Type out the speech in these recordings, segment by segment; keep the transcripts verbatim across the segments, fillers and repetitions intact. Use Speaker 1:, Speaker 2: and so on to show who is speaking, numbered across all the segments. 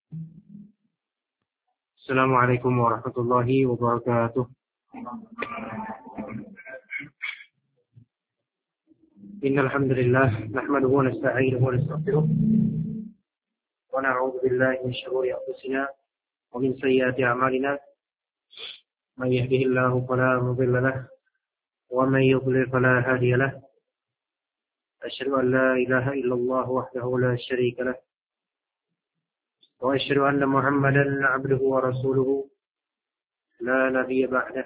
Speaker 1: Assalamualaikum warahmatullahi wabarakatuh. Innal hamdalillah nahmaduhu wa nasta'inuhu wa nastaghfiruh wa na'udzu billahi min shururi anfusina wa min sayyiati a'malina. Man yahdihillahu fala mudilla lahu wa man yudlil fala hadiya lahu. Asyhadu an la ilaha illallah wahdahu la syarika lahu wa asyhadu anna Muhammadan 'abduhu wa rasuluhu la nabiyya ba'dahu.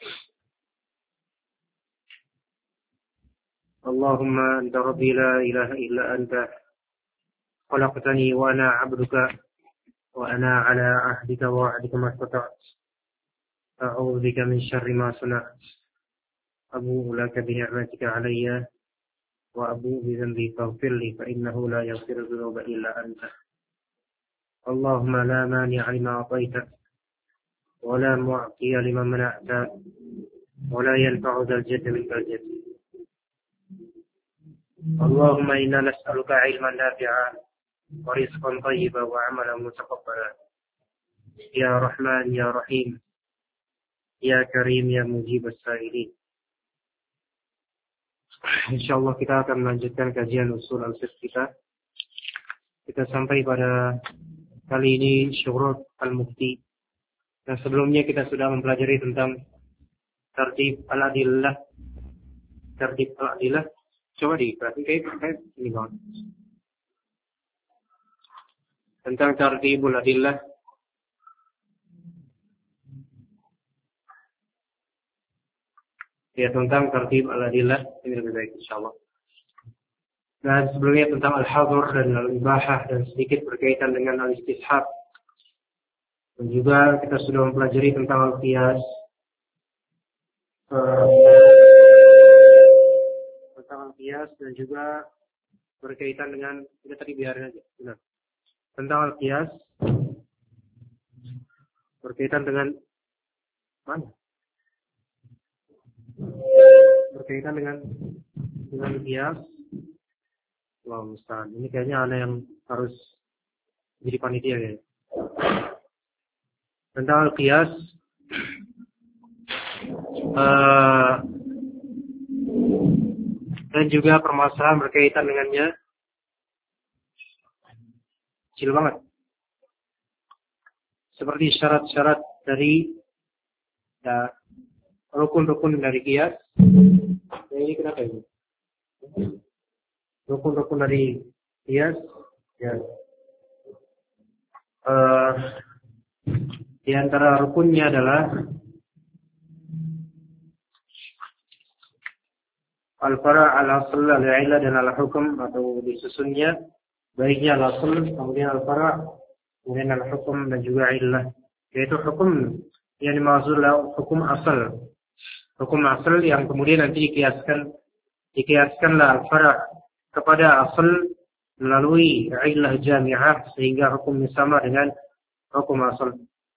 Speaker 1: Allahumma anta rabbi la ilaha illa anta khalaqtani wa ana 'abduka wa ana 'ala 'ahdika wa 'ahdika ma istata'tu. A'udzu bika min syarri ma sana'tu. Abu'u laka bi ni'matika 'alayya wa abu'u bi dhanbi faghfir li fa innahu la yaghfiru dhunuba illa anta. Allahumma la mani'a lima a'tayta wa la mu'tiya liman mana'ta wa la yanfa'u dhal jaddi minkal jadd. Allahumma inna nas'aluka 'ilman nafi'an wa rizqan thayyiban wa 'amalan mutaqabbalan. Ya Rahman ya Rahim ya Karim ya Mujib as-sa'ilin. Insyaallah kita akan melanjutkan kajian usul al-fiqh kita. Kita sampai pada kali ini syurut al-mufti. Nah, sebelumnya kita sudah mempelajari tentang tertib al-adillah. Tertib al-adillah. Coba diperhatikan kayak kayak ini banget. Tentang tertibul adillah. Ya, tentang tertib al-adillah. Ini lebih baik insyaallah. Dan sebelumnya tentang al-hadhr dan al-ibahah dan sedikit berkaitan dengan al-istishab. Dan juga kita sudah mempelajari tentang al-qiyas. Uh, tentang al-qiyas dan juga berkaitan dengan, kita tadi biarin aja. Benar. Tentang al-qiyas berkaitan dengan mana? Berkaitan dengan dengan qiyas. Allah Ustaz, ini kayaknya anak yang harus jadi panitia ya. Tentang al-qiyas, uh, dan juga permasalahan berkaitan dengannya, kecil banget. Seperti syarat-syarat dari ya, rukun-rukun dari qiyas. Ya, ini kenapa ini? Rukun-rukun dari qiyas, ya. Uh, di antara rukunnya adalah al-fara' al-asl al-'illah dan al-hukm, atau disusunnya baiknya al-asl, kemudian al-fara', kemudian al-hukm dan juga 'illah. Yaitu hukum yang dimaksud hukum asal. Hukum asal yang kemudian nanti dikiaskan dikiaskanlah al-fara' kepada asal melalui illah jami'ah sehingga hukumnya sama dengan hukum asal.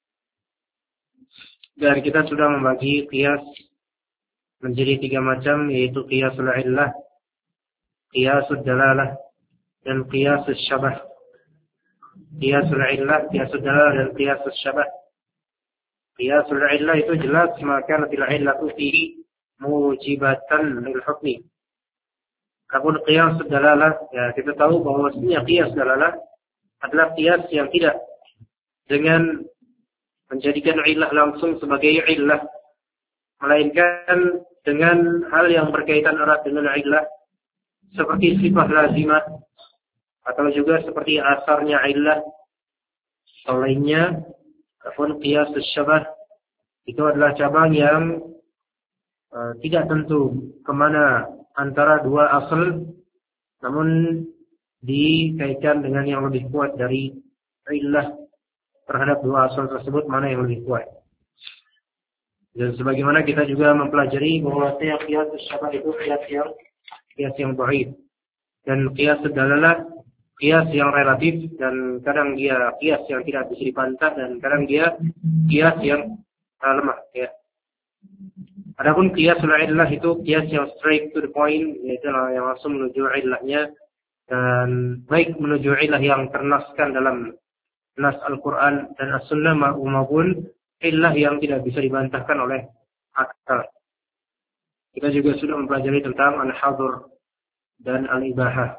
Speaker 1: Dan kita sudah membagi qiyas menjadi tiga macam, yaitu qiyasul illah, qiyasul dalalah, dan qiyasul syabah. Qiyasul illah, qiyasul dalalah, dan qiyasul syabah. Qiyasul illah itu jelas maka natil illatu fihi mujibatan lil hukmi. Adapun qiyas dalalah, ya kita tahu bahwa sebenarnya qiyas dalalah adalah qiyas yang tidak dengan menjadikan illah langsung sebagai illah, melainkan dengan hal yang berkaitan erat dengan illah, seperti sifat lazimah atau juga seperti asarnya illah atau lainnya. Adapun qiyas syabah itu adalah cabang yang uh, tidak tentu kemana antara dua asal, namun dikaitkan dengan yang lebih kuat dari illah terhadap dua asal tersebut, mana yang lebih kuat. Dan sebagaimana kita juga mempelajari bahwa qiyas syabah itu qiyas yang qiyas yang dhaif, dan qiyas dalalah qiyas yang relatif, dan kadang dia qiyas yang tidak bisa dibantah, dan kadang dia qiyas yang uh, lemah ya. Adapun qiyasul illah itu qiyas yang straight to the point, yaitu yang langsung menuju illahnya, dan baik menuju illah yang ternaskan dalam nas Al-Quran dan As-Sunnah maupun illah yang tidak bisa dibantahkan oleh akal. Kita juga sudah mempelajari tentang al-hadur dan al-ibahah.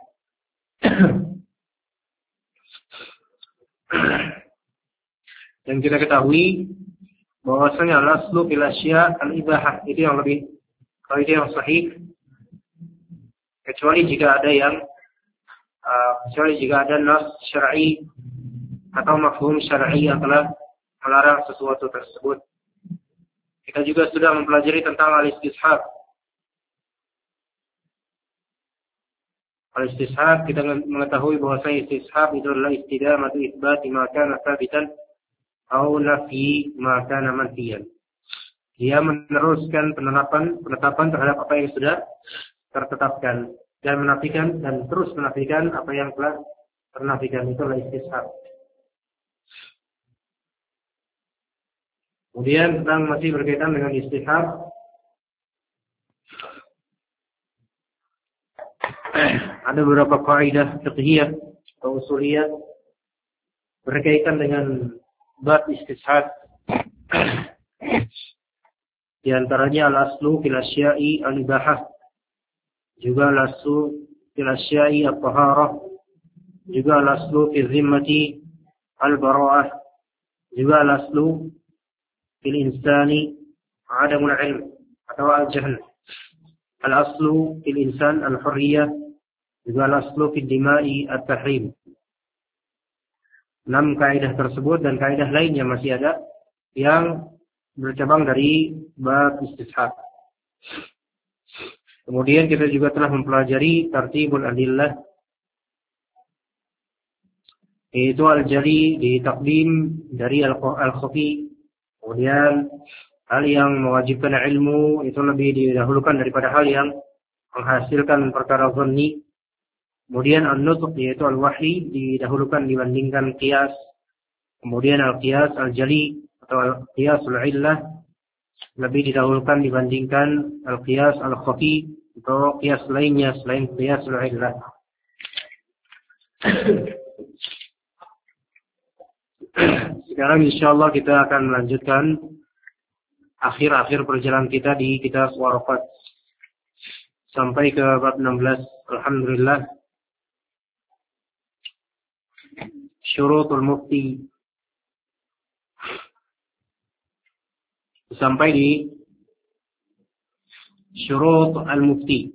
Speaker 1: Dan kita ketahui bahwasanya al-aslu fil asya al-ibahah, itu yang lebih, kalau itu yang sahih, kecuali jika ada yang uh, kecuali jika ada nas syar'i atau mafhum syar'i yang telah melarang sesuatu tersebut. Kita juga sudah mempelajari tentang al-istishab. Al-istishab, kita mengetahui bahwasanya istishab itu adalah istidamatu itsbat ma kana tsabitan atau nafi ma kana manfiyan. Dia meneruskan penetapan penetapan terhadap apa yang sudah tertetapkan dan menafikan dan terus menafikan apa yang telah ternafikan. Itu adalah istishab. Kemudian tentang masih berkaitan dengan istishab, ada beberapa kaidah fiqhiyah atau usuliyah berkaitan dengan bab istishab. Di antaranya al-aslu fil asya'i al-ibahah, juga al-aslu fil asya'i at-taharah, juga al-aslu fil zimmati al-bara'ah, juga al-aslu fil insani adamul ilm atau al-jahl. Al-aslu fil insan al-hurriyah, juga al-aslu fil dima'i at-tahrim. Enam kaidah tersebut dan kaidah lainnya masih ada yang bercabang dari bab istishab. Kemudian kita juga telah mempelajari tartibul adillah, yaitu al-jali di takdim dari al-khafi. Kemudian hal yang mewajibkan ilmu itu lebih didahulukan daripada hal yang menghasilkan perkara dhanni. Kemudian an-nutq yaitu al-wahyi didahulukan dibandingkan qiyas. Kemudian al-qiyas al-jali atau al-qiyasul illah lebih didahulukan dibandingkan al-qiyas al-khafi atau qiyas lainnya selain qiyasul illah. Sekarang insyaallah kita akan melanjutkan akhir-akhir perjalanan kita di kitab Waraqat sampai ke bab enam belas. Alhamdulillah. Syurutul mufti. Sampai di syurut al-mufti.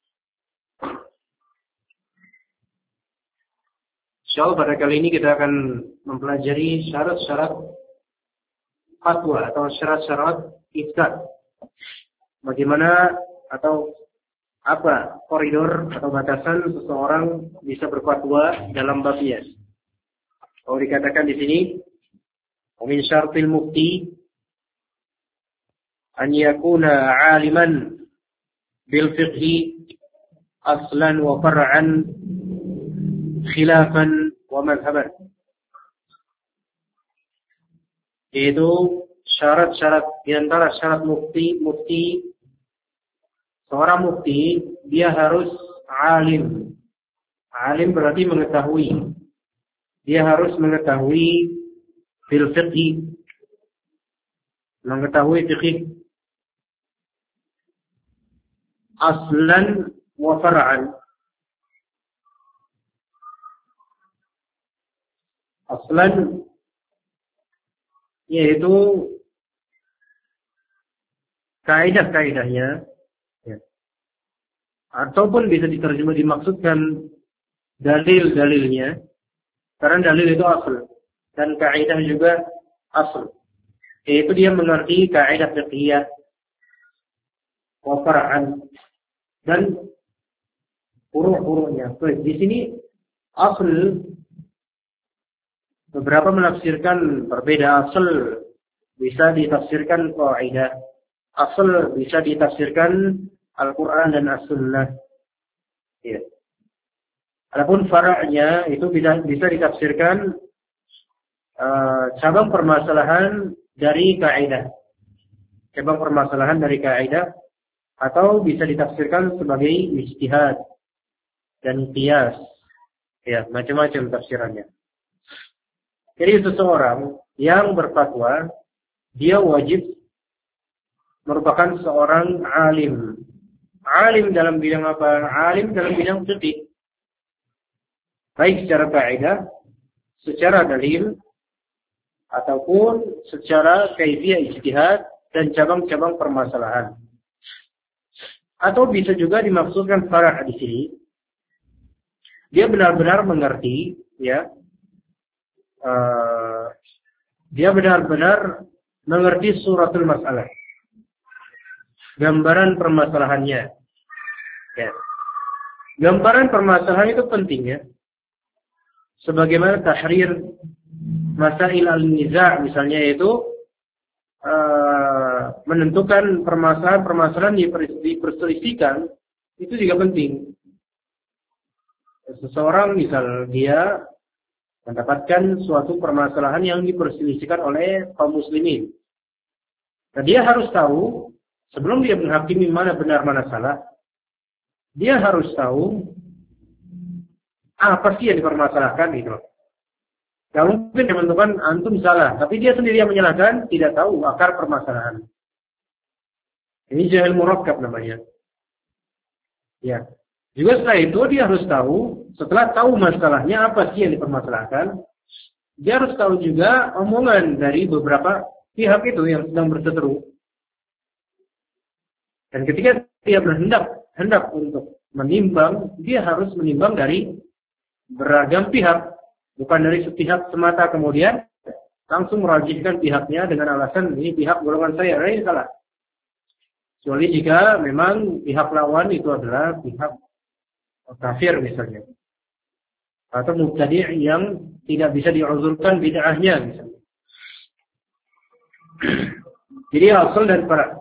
Speaker 1: Insyaallah pada kali ini kita akan mempelajari syarat-syarat fatwa atau syarat-syarat ifta. Bagaimana atau apa koridor atau batasan seseorang bisa berfatwa dalam babnya. Kalau dikatakan di sini, min syartil mufti an yakuna 'aliman bil fiqhi aslan wa far'an khilafan wa madhhaban. Itu syarat-syarat di antara syarat mufti, mufti seorang mufti dia harus alim. Alim berarti mengetahui. Dia harus mengetahui bil fiqhi, mengetahui fiqh aslan wa far'an. Aslan yaitu kaidah-kaidahnya, ya. Ataupun bisa diterjemah dimaksudkan dalil-dalilnya, karena dalil itu asal dan kaidah juga asal. Yaitu dia mengerti kaidah fiqhiyah wa far'an dan huruf-hurufnya. Di sini asal beberapa menafsirkan berbeda. Asal bisa ditafsirkan kaidah, asal bisa ditafsirkan Al-Quran dan As-Sunnah. Ya. Adapun fara'nya itu bisa, bisa ditafsirkan uh, cabang permasalahan dari kaidah, cabang permasalahan dari kaidah, atau bisa ditafsirkan sebagai ijtihad dan qiyas. Ya, macam-macam tafsirannya. Jadi seseorang yang berfatwa, dia wajib merupakan seorang alim. Alim dalam bidang apa? Alim dalam bidang fikih. Baik secara kaidah, secara dalil, ataupun secara kaifiyah ijtihad dan cabang-cabang permasalahan. Atau bisa juga dimaksudkan farah di sini. Dia benar-benar mengerti, ya. Uh, dia benar-benar mengerti suratul masalah. Gambaran permasalahannya. Ya. Gambaran permasalahan itu penting, ya. Sebagaimana tahrir masail al-niza' misalnya, yaitu uh, menentukan permasalahan-permasalahan yang diperselisihkan, itu juga penting. Seseorang misal dia mendapatkan suatu permasalahan yang diperselisihkan oleh kaum muslimin. Nah, dia harus tahu sebelum dia menghakimi mana benar mana salah, dia harus tahu apa sih yang dipermasalahkan itu. Gak mungkin dia menentukan antum salah, tapi dia sendiri yang menyalahkan, tidak tahu akar permasalahan. Ini jahil murakkab namanya. Ya. Juga setelah itu dia harus tahu, setelah tahu masalahnya apa sih yang dipermasalahkan, dia harus tahu juga omongan dari beberapa pihak itu yang sedang berseteru. Dan ketika dia berhendak hendak untuk menimbang, dia harus menimbang dari beragam pihak, bukan dari sepihak semata kemudian langsung merajihkan pihaknya dengan alasan ini pihak golongan saya, ini salah. Kecuali jika memang pihak lawan itu adalah pihak kafir misalnya, atau mubtadi' yang tidak bisa diuzurkan bid'ahnya misalnya. Jadi asal dan fara'.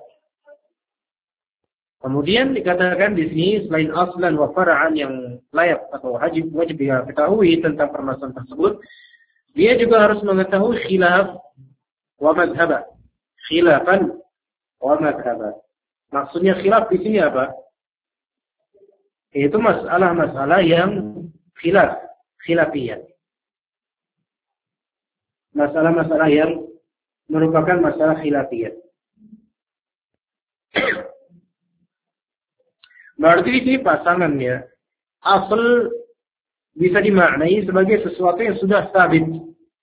Speaker 1: Kemudian dikatakan di sini selain aslan wa fara'an yang layak atau wajib wajib dia ketahui tentang permasalahan tersebut, dia juga harus mengetahui khilaf wa madhhab. Khilafan wa madhhab. Maksudnya khilaf di sini apa? Itu masalah-masalah yang khilaf, khilafiyah. Masalah-masalah yang merupakan masalah khilafiyah. Berarti ini pasangannya asal bisa dimaknai sebagai sesuatu yang sudah sabit.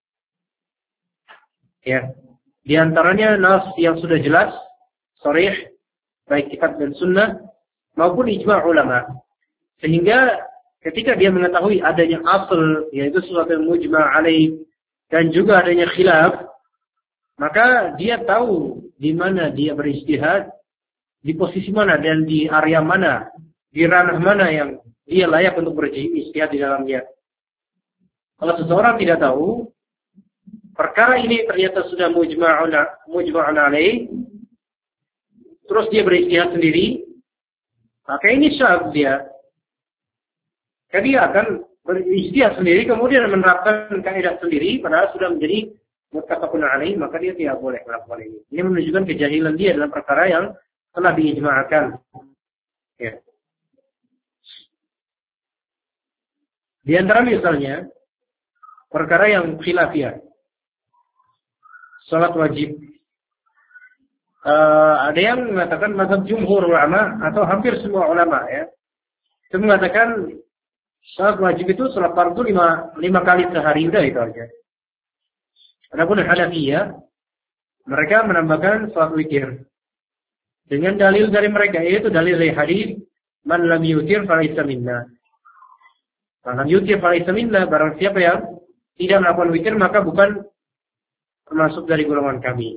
Speaker 1: Ya. Di antaranya nas yang sudah jelas, sharih, baik kitab dan sunnah maupun ijma' ulama. Sehingga ketika dia mengetahui adanya asal, yaitu sesuatu yang mujma' alaih, dan juga adanya khilaf, maka dia tahu di mana dia berijtihad, di posisi mana dan di area mana, di ranah mana yang dia layak untuk berijtihad di dalamnya. Kalau seseorang tidak tahu, perkara ini ternyata sudah mujma'un mujma'un alaih, terus dia berijtihad sendiri, maka ini syadz dia. Jadi dia akan berijtihad sendiri, kemudian menerapkan kaidah sendiri, padahal sudah menjadi muttafaqun alaih, maka dia tidak boleh melakukan ini. Ini menunjukkan kejahilan dia dalam perkara yang telah diijma'akan. Ya. Di antara misalnya perkara yang khilafiyah, salat wajib. Uh, ada yang mengatakan mazhab jumhur ulama atau hampir semua ulama, ya, itu mengatakan salat wajib itu salat fardu lima, lima kali sehari, udah itu aja. Adapun Hanafiyah, mereka menambahkan salat witir dengan dalil dari mereka, yaitu dalil dari hadis man lam yutir falaysa minna. Man lam yutir falaysa minna, barang siapa yang tidak melakukan witir maka bukan termasuk dari golongan kami.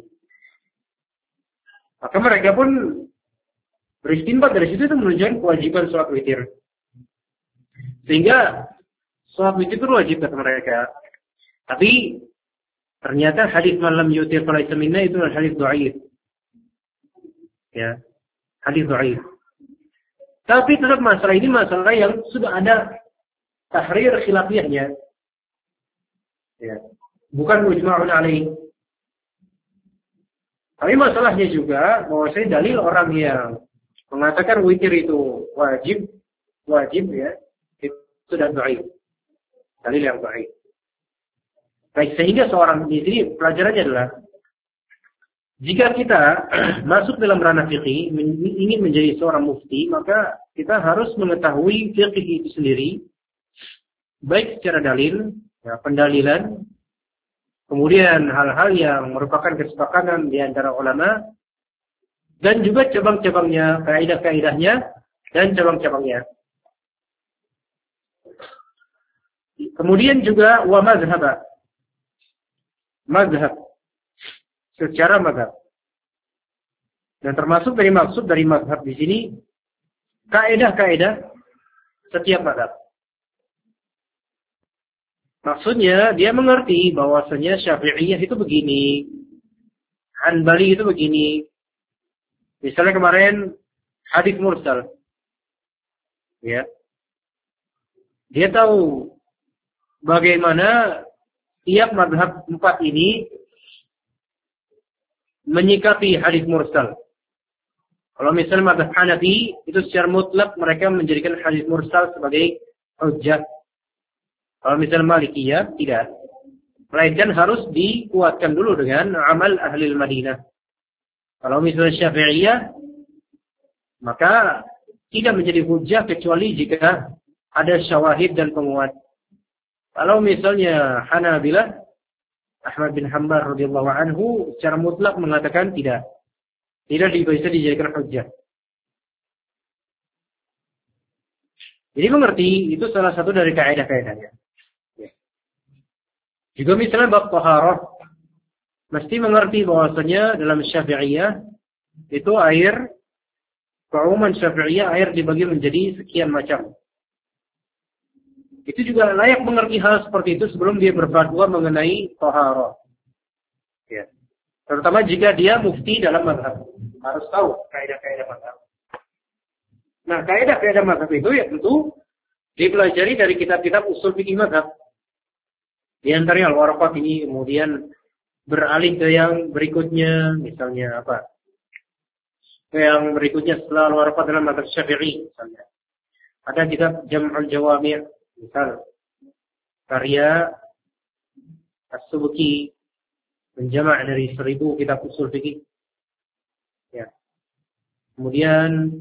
Speaker 1: Maka mereka pun beristinbat dari situ, itu menunjukkan kewajiban salat witir. Sehingga salat witir itu wajib kata mereka. Tapi ternyata hadis man lam yutir falaysa minna itu adalah hadis dhaif. Ya, hadis dhaif. Tapi tetap masalah ini masalah yang sudah ada tahrir khilafiyahnya. Ya. Bukan mujma'un alaih. Tapi masalahnya juga bahwasanya dalil orang yang mengatakan witir itu wajib, wajib ya, itu sudah dhaif. Dalil yang dhaif. Baik, sehingga seorang di sini pelajarannya adalah jika kita masuk dalam ranah fikih, ingin menjadi seorang mufti, maka kita harus mengetahui fikih itu sendiri, baik secara dalil, ya, pendalilan, kemudian hal-hal yang merupakan kesepakatan di antara ulama, dan juga cabang-cabangnya, kaidah-kaidahnya, dan cabang-cabangnya. Kemudian juga wa mazhaba. Mazhab. Secara mazhab. Dan termasuk dari maksud dari mazhab di sini, kaidah-kaidah setiap mazhab. Maksudnya, dia mengerti bahwasanya Syafi'iyah itu begini, Hanbali itu begini. Misalnya kemarin, hadits mursal. Ya. Dia tahu bagaimana tiap mazhab empat ini menyikapi hadis mursal. Kalau misalnya mazhab Hanafi, itu secara mutlak mereka menjadikan hadis mursal sebagai hujjah. Kalau misalnya Malikiyah, tidak. Melainkan harus dikuatkan dulu dengan amal ahli Madinah. Kalau misalnya Syafi'iyah, maka tidak menjadi hujjah kecuali jika ada syawahid dan penguat. Kalau misalnya Hanabilah, Ahmad bin Hanbal radhiyallahu anhu secara mutlak mengatakan tidak. Tidak bisa dijadikan hujjah. Jadi mengerti, itu salah satu dari kaidah-kaidahnya. Juga misalnya bab taharah, mesti mengerti bahwasanya dalam Syafi'iyah itu air, keumuman Syafi'iyah air dibagi menjadi sekian macam. Itu juga layak mengerti hal seperti itu sebelum dia berfatwa mengenai taharah. Ya. Terutama jika dia mufti dalam mazhab, harus tahu kaidah-kaidah mazhab. Nah, kaidah-kaidah mazhab itu ya tentu dipelajari dari kitab-kitab usul fikih mazhab. Di antaranya Al-Waraqat ini, kemudian beralih ke yang berikutnya, misalnya apa? Ke yang berikutnya setelah Al-Waraqat dalam mazhab Syafi'i, misalnya. Ada kitab Jam'ul Jawami', misal karya As-Subki, menjamak dari seribu kitab usul fikih. Ya. Kemudian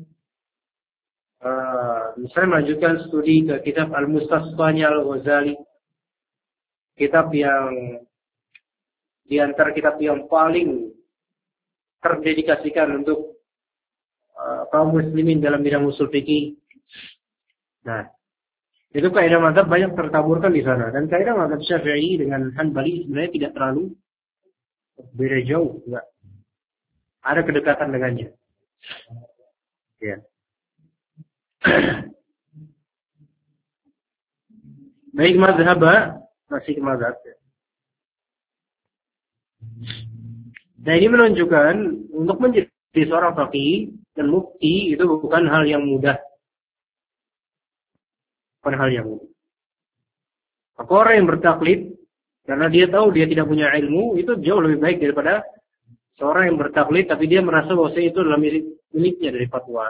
Speaker 1: uh, misalnya melanjutkan studi ke kitab Al-Mustasfanya Al-Ghazali. Kitab yang di antara kitab yang paling terdedikasikan untuk uh, kaum muslimin dalam bidang usul fikih. Nah, itu kaidah mazhab banyak tertaburkan di sana, dan kaidah mazhab Syafi'i dengan Hanbali sebenarnya tidak terlalu beda jauh, enggak. Ada kedekatan dengannya. Ya. Baik mazhab, masih ke mazhab. Nah, ini menunjukkan untuk menjadi seorang faqih dan mufti itu bukan hal yang mudah. Bukan hal yang mudah. Maka orang yang bertaklid karena dia tahu dia tidak punya ilmu, itu jauh lebih baik daripada seorang yang bertaklid tapi dia merasa bahwa itu adalah milik miliknya dari fatwa.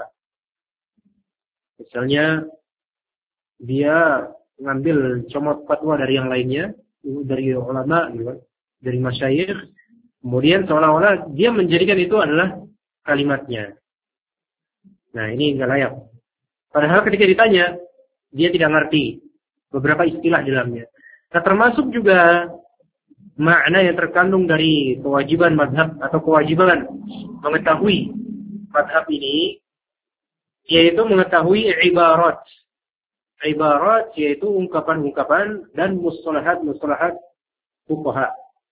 Speaker 1: Misalnya dia mengambil comot fatwa dari yang lainnya, dari ulama, dari masyayikh, kemudian seolah-olah dia menjadikan itu adalah kalimatnya. Nah, ini enggak layak. Padahal ketika ditanya, dia tidak ngerti beberapa istilah di dalamnya. Nah, termasuk juga makna yang terkandung dari kewajiban mazhab atau kewajiban mengetahui mazhab ini, yaitu mengetahui ibarat. Ibarat yaitu ungkapan-ungkapan dan mustalahat-mustalahat fuqaha.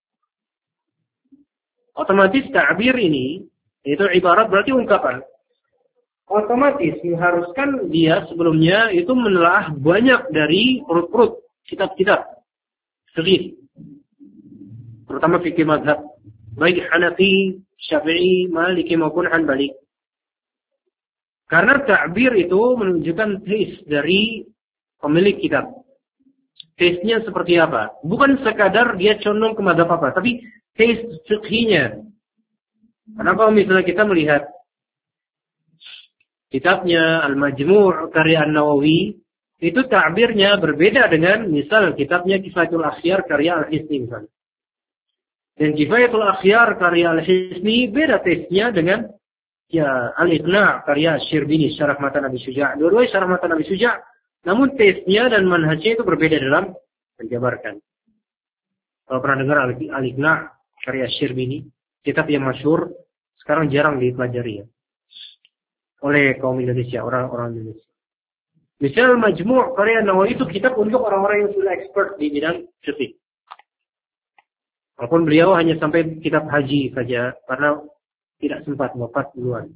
Speaker 1: Otomatis ta'bir ini, yaitu ibarat berarti ungkapan. Otomatis mengharuskan dia sebelumnya itu menelaah banyak dari perut-perut kitab-kitab fikih, terutama fikih mazhab, baik Hanafi, Syafi'i, Maliki maupun Hanbali. Karena ta'bir itu menunjukkan taste dari pemilik kitab. Taste-nya seperti apa? Bukan sekadar dia condong ke mazhab apa, tapi taste fikihnya. Karena kalau misalnya kita melihat kitabnya Al-Majmu' karya An-Nawawi, itu ta'birnya berbeda dengan misal kitabnya Kifayatul Akhyar karya Al-Hisni misalnya. Dan Kifayatul Akhyar karya Al-Hisni beda tesnya dengan ya Al-Iqna' karya Syirbini Syarah Matan Abi Syuja'. Dua-duanya Syarah Matan Abi Syuja', namun tesnya dan manhajnya itu berbeda dalam menjabarkan. Kalau pernah dengar Al-Iqna' karya Syirbini, kitab yang masyhur, sekarang jarang dipelajari ya oleh kaum Indonesia, orang-orang Indonesia. Misal Majmu' karya Nawawi itu kitab untuk orang-orang yang sudah expert di bidang fikih. Walaupun beliau hanya sampai kitab haji saja karena tidak sempat wafat duluan.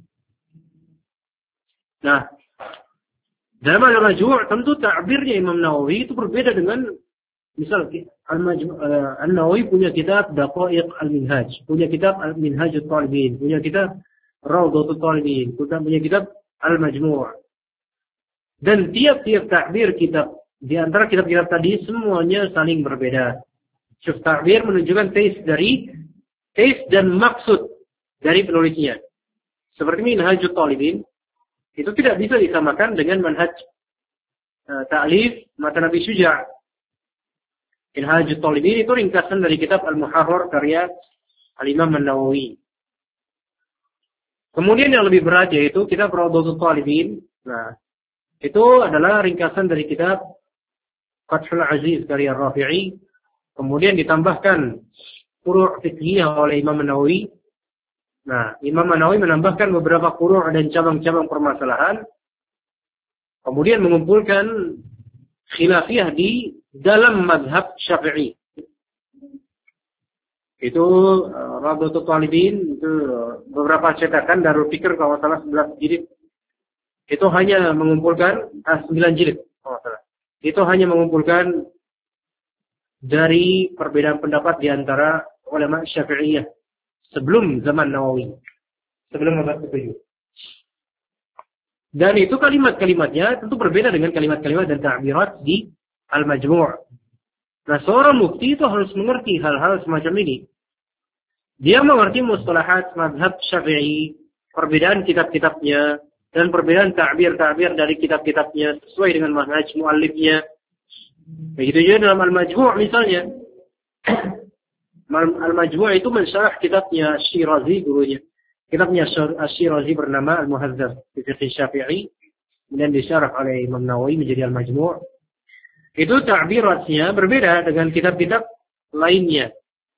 Speaker 1: Nah, dalam Al-Majmu' tentu ta'birnya Imam Nawawi itu berbeda dengan misal Al-Nawawi punya kitab Daqaiq Al-Minhaj, punya kitab Al-Minhajut Talibin, punya kitab Rawdatul Talibin, punya kitab Al-Majmu'. Dan tiap-tiap takbir kitab, di antara kitab-kitab tadi semuanya saling berbeda. Syuf takbir menunjukkan taste dari, taste dan maksud dari penulisnya. Seperti Minhajut Talibin, itu tidak bisa disamakan dengan manhaj uh, ta'lif Matan Abi Syuja'. Minhajut Talibin itu ringkasan dari kitab Al-Muharrar karya Al-Imam An-Nawawi. Kemudian yang lebih berat yaitu kitab Rawdatul Talibin. Nah, itu adalah ringkasan dari kitab Fathul Aziz karya Rafi'i. Kemudian ditambahkan furu' fiqhiyah oleh Imam An-Nawawi. Nah, Imam An-Nawawi menambahkan beberapa furu' dan cabang-cabang permasalahan. Kemudian mengumpulkan khilafiyah di dalam mazhab Syafi'i. Itu uh, Rawdatul Talibin, itu uh, beberapa cetakan Darul Fikr kalau salah sebelas jilid. Itu hanya mengumpulkan ah, sembilan jilid. Oh, salah. Itu hanya mengumpulkan dari perbedaan pendapat di antara ulama Syafi'iyah sebelum zaman Nawawi, sebelum abad ketujuh. Dan itu kalimat-kalimatnya tentu berbeda dengan kalimat-kalimat dan ta'birat di Al-Majmu'. Nah, seorang mufti itu harus mengerti hal-hal semacam ini. Dia mengerti mustalahat mazhab Syafi'i, perbedaan kitab-kitabnya, dan perbedaan ta'bir-ta'bir dari kitab-kitabnya sesuai dengan manhaj muallifnya. Begitu juga dalam Al-Majmu' misalnya. Al-Majmu' itu mensyarah kitabnya Syirazi gurunya. Kitabnya Syirazi bernama Al-Muhazzab fi Fiqh Syafi'i, kemudian disyarah oleh Imam Nawawi menjadi Al-Majmu'. Itu ta'biratnya berbeda dengan kitab-kitab lainnya.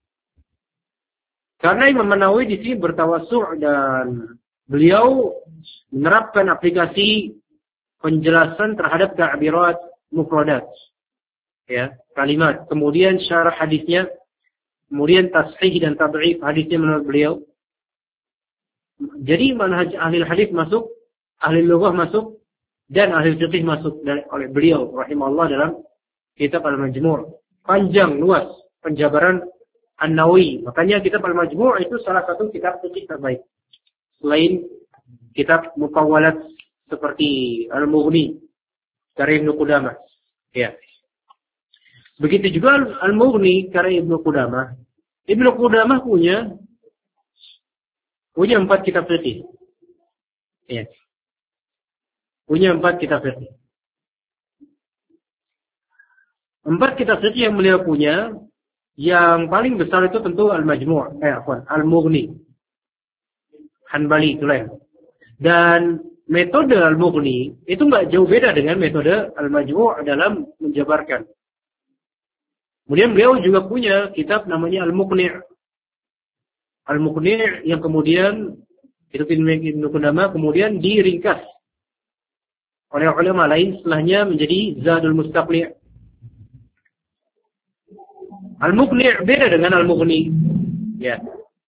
Speaker 1: Karena Imam Nawawi di sini bertawassu' dan beliau menerapkan aplikasi penjelasan terhadap ta'birat mufradat, ya, kalimat, kemudian syarah hadisnya, kemudian tashih dan tad'if hadisnya menurut beliau. Jadi manhaj ahli hadis masuk, ahli lughah masuk, dan ahli fiqh masuk dari, oleh beliau rahimahullah dalam kitab Al-Majmu'. Panjang luas penjabaran An-Nawawi. Makanya kitab Al-Majmu' itu salah satu kitab fiqh terbaik. Selain kitab Mutawwalat seperti Al-Mughni karya Ibnu Qudamah. Ya. Begitu juga Al-Mughni karya Ibnu Qudamah. Ibnu Qudamah punya punya empat kitab fiqh. Ya. Punya empat kitab fiqh. Empat kitab fiqh yang beliau punya, yang paling besar itu tentu Al-Majmu', eh afwan, Al-Mughni. Hanbali itu lain. Dan metode Al-Mughni itu enggak jauh beda dengan metode Al-Majmu' dalam menjabarkan. Kemudian beliau juga punya kitab namanya Al-Muqni'. Al-Muqni' yang kemudian itu Ibnu Qudamah kemudian diringkas oleh ulama lain setelahnya menjadi Zadul Mustaqni'. Al-Muqni' beda dengan Al-Mughni. Ya.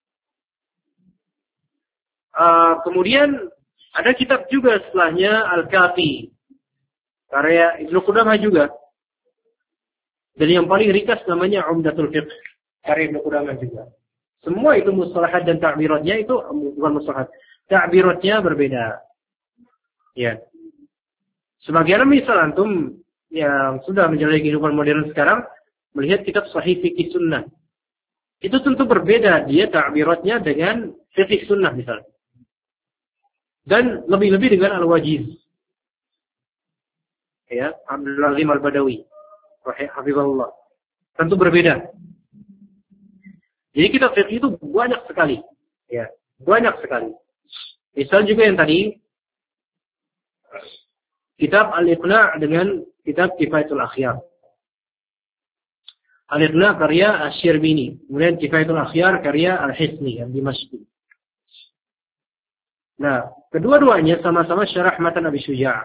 Speaker 1: Uh, kemudian ada kitab juga setelahnya Al-Kafi karya Ibnu Qudamah juga. Dan yang paling ringkas namanya Umdatul Fiqh karya Ibnu Qudamah juga. Semua itu mustalahat dan ta'biratnya itu bukan mustalahat. Ta'biratnya berbeda. Ya. Sebagaimana misal antum yang sudah menjalani kehidupan modern sekarang melihat kitab Sahih Fiqh Sunnah. Itu tentu berbeda dia ta'biratnya dengan Fiqh Sunnah misalnya. Dan lebih-lebih dengan Al-Wajiz. ya, Abdul Azim Al-Badawi, hafizahullah. Tentu berbeda. Jadi kitab fikih itu banyak sekali, ya, banyak sekali. Misal juga yang tadi kitab Al-Iqna' dengan kitab Kifayatul Akhyar. Al-Iqna' karya Asy-Syirbini, kemudian Kifayatul Akhyar karya Al-Hisni yang Dimashqi. Nah, kedua-duanya sama-sama syarah matan Abi Syuja'.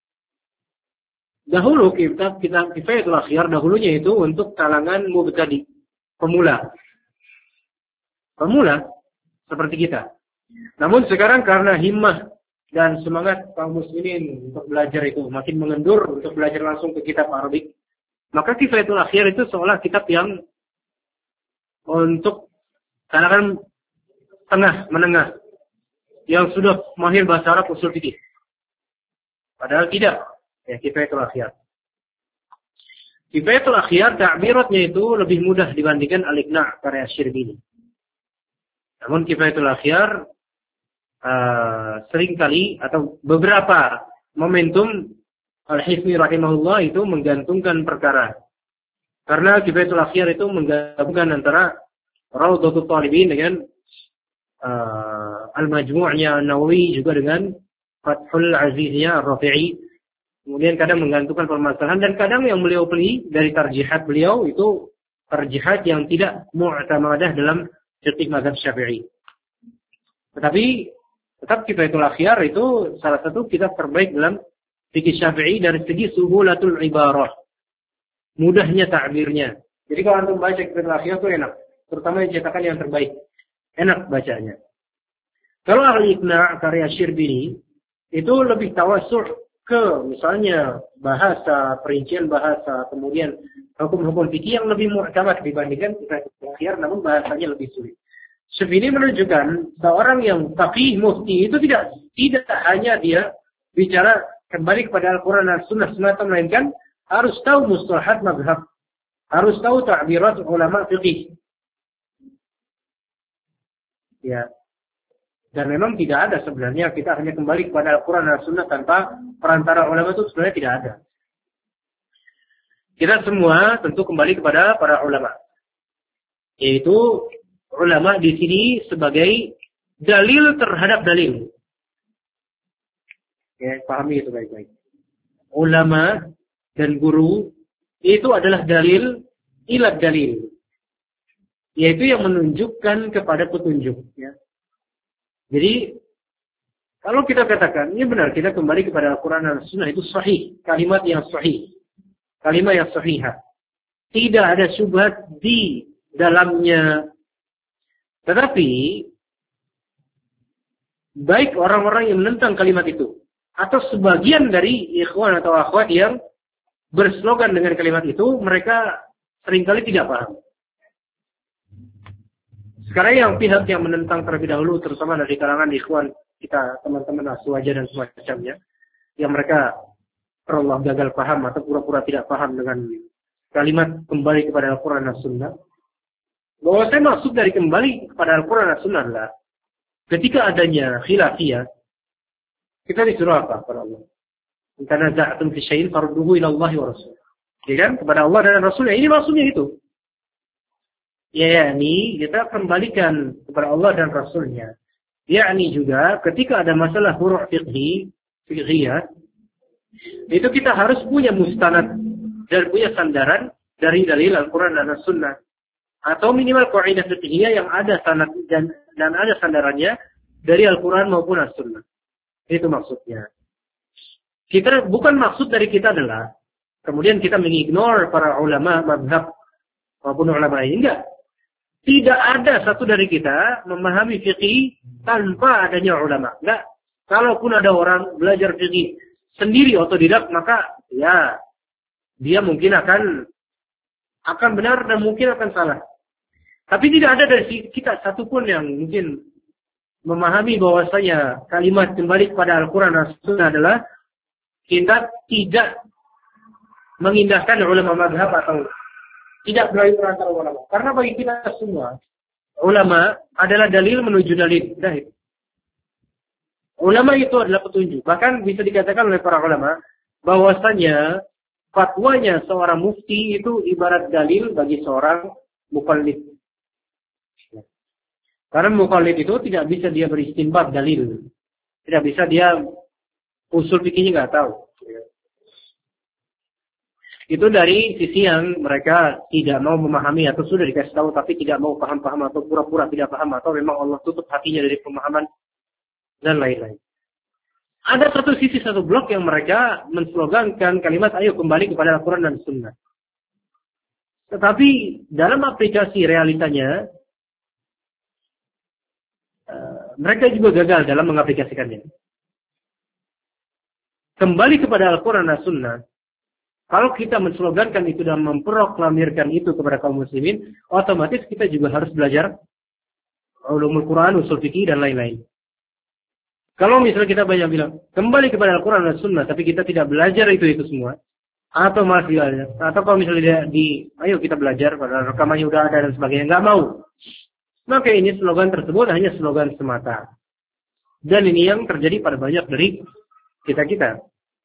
Speaker 1: Dahulu kitab kitab Kifayatul Akhyar dahulunya itu untuk kalangan mubtadi, pemula. Pemula seperti kita. Namun sekarang karena himmah dan semangat kaum muslimin untuk belajar itu makin mengendur untuk belajar langsung ke kitab Arabik, maka Kifayatul Akhyar itu seolah kitab yang untuk kalangan tengah, menengah, yang sudah mahir bahasa Arab usul fikih. Padahal tidak. Ya, Kifayatul Akhyar. Kifayatul Akhyar ta'biratnya itu lebih mudah dibandingkan Al-Iqna' karya Asy-Syirbini. Namun Kifayatul Akhyar uh, seringkali atau beberapa momentum Al-Hisni rahimahullah itu menggantungkan perkara. Karena Kifayatul Akhyar itu menggabungkan antara Rawdatul Talibin dengan uh, Al-Majmu'-nya An-Nawawi juga dengan Fathul Aziznya Ar-Rafi'i. Kemudian kadang menggantungkan permasalahan dan kadang yang beliau pilih dari tarjihat beliau itu tarjihat yang tidak mu'tamadah dalam fikih mazhab Syafi'i. Tetapi tetap Kifayatul Akhyar itu salah satu kitab terbaik dalam fikih Syafi'i dari segi suhulatul ibarah. Mudahnya ta'birnya. Jadi kalau antum baca Kifayatul Akhyar itu enak, terutama yang cetakan yang terbaik. Enak bacanya. Kalau Al-Iqna' karya Asy-Syirbini itu lebih tawassu' ke misalnya bahasa, perincian bahasa, kemudian hukum-hukum fikih yang lebih mu'tamad dibandingkan Kifayatul Akhyar, namun bahasanya lebih sulit. Syibini menunjukkan seorang yang faqih mufti itu tidak tidak hanya dia bicara kembali kepada Al-Quran dan Sunnah semata, melainkan harus tahu mustalahat mazhab, harus tahu ta'birat ulama fikih. Ya. Dan memang tidak ada sebenarnya kita hanya kembali kepada Al-Quran dan Sunnah tanpa perantara ulama itu sebenarnya tidak ada. Kita semua tentu kembali kepada para ulama. Yaitu ulama di sini sebagai dalil terhadap dalil. Ya, pahami itu baik-baik. Ulama dan guru itu adalah dalil ilat dalil. Yaitu yang menunjukkan kepada petunjuk. Ya. Jadi, kalau kita katakan, ini benar, kita kembali kepada Al-Quran dan Sunnah itu sahih. Kalimat yang sahih. Kalimat yang sahihah. Tidak ada syubhat di dalamnya. Tetapi, baik orang-orang yang menentang kalimat itu, atau sebagian dari ikhwan atau akhwat yang berslogan dengan kalimat itu, mereka seringkali tidak paham. Sekarang yang pihak yang menentang terlebih dahulu, terutama dari kalangan ikhwan kita, teman-teman aswaja dan semacamnya, yang mereka Allah gagal paham atau pura-pura tidak paham dengan kalimat kembali kepada Al-Quran dan Sunnah. Bahwa saya maksud dari kembali kepada Al-Quran dan Sunnah adalah ketika adanya khilafiyah, kita disuruh apa kepada Allah? In tanaza'tum fi syai'in farudduhu ila Allah wa Rasul. Ya kan? Kepada Allah dan Rasulnya. Ini maksudnya itu. Ya, yakni kita kembalikan kepada Allah dan Rasulnya. Yakni juga ketika ada masalah furu' fiqhi, fiqhiyah, itu kita harus punya mustanad dan punya sandaran dari dalil Al-Quran dan As-Sunnah. Atau minimal kaidah fiqhiyah yang ada sanad dan, dan ada sandarannya dari Al-Quran maupun As-Sunnah. Itu maksudnya. Kita bukan maksud dari kita adalah kemudian kita mengignore para ulama mazhab maupun ulama ini, enggak. Tidak ada satu dari kita memahami fikih tanpa adanya ulama. Enggak. Kalaupun ada orang belajar fikih sendiri otodidak, maka ya dia mungkin akan akan benar dan mungkin akan salah. Tapi tidak ada dari kita satupun yang mungkin memahami bahwasanya kalimat kembali kepada Al-Quran dan Sunnah adalah kita tidak mengindahkan ulama mazhab atau tidak berani perantara ulama. Karena bagi kita semua, ulama adalah dalil menuju dalil. Ulama itu adalah petunjuk. Bahkan bisa dikatakan oleh para ulama, bahwasanya fatwanya seorang mufti itu ibarat dalil bagi seorang muqallid. Karena muqallid itu tidak bisa dia beristinbat dalil. Tidak bisa dia usul fikihnya nggak tahu. Itu dari sisi yang mereka tidak mau memahami atau sudah dikasih tahu tapi tidak mau paham-paham atau pura-pura tidak paham atau memang Allah tutup hatinya dari pemahaman dan lain-lain. Ada satu sisi, satu blok yang mereka menslogankan kalimat ayo kembali kepada Al-Quran dan Sunnah. Tetapi dalam aplikasi realitanya, uh, mereka juga gagal dalam mengaplikasikannya. Kembali kepada Al-Quran dan Sunnah, kalau kita menslogankan itu dan memproklamirkan itu kepada kaum muslimin, otomatis kita juga harus belajar ulumul Quran, usul fikih dan lain-lain. Kalau misalnya kita banyak bilang, kembali kepada Al-Quran dan Sunnah, tapi kita tidak belajar itu-itu semua, atau masih ada, atau kalau misalnya di, ayo kita belajar, pada rekamannya udah ada dan sebagainya, nggak mau. Maka ini slogan tersebut hanya slogan semata. Dan ini yang terjadi pada banyak dari kita-kita.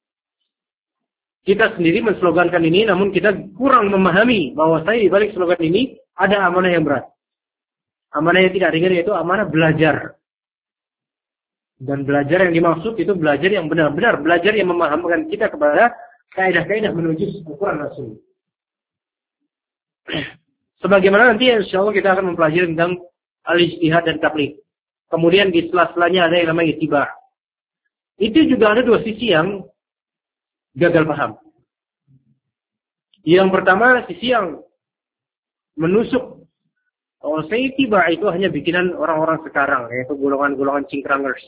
Speaker 1: Kita sendiri menslogankan ini, namun kita kurang memahami bahwa saya di balik slogan ini ada amanah yang berat. Amanah yang tidak ringan yaitu amanah belajar. Dan belajar yang dimaksud itu belajar yang benar-benar. Belajar yang memahamkan kita kepada kaidah-kaidah menuju Al-Quran dan Sunnah. Sebagaimana nanti insya Allah kita akan mempelajari tentang al-ijtihad dan taklid. Kemudian di sela-selanya ada yang namanya ittiba'. Itu juga ada dua sisi yang gagal paham. Yang pertama sisi yang menusuk. Oh, saya ittiba' itu hanya bikinan orang-orang sekarang. Yaitu golongan-golongan cingkrangers.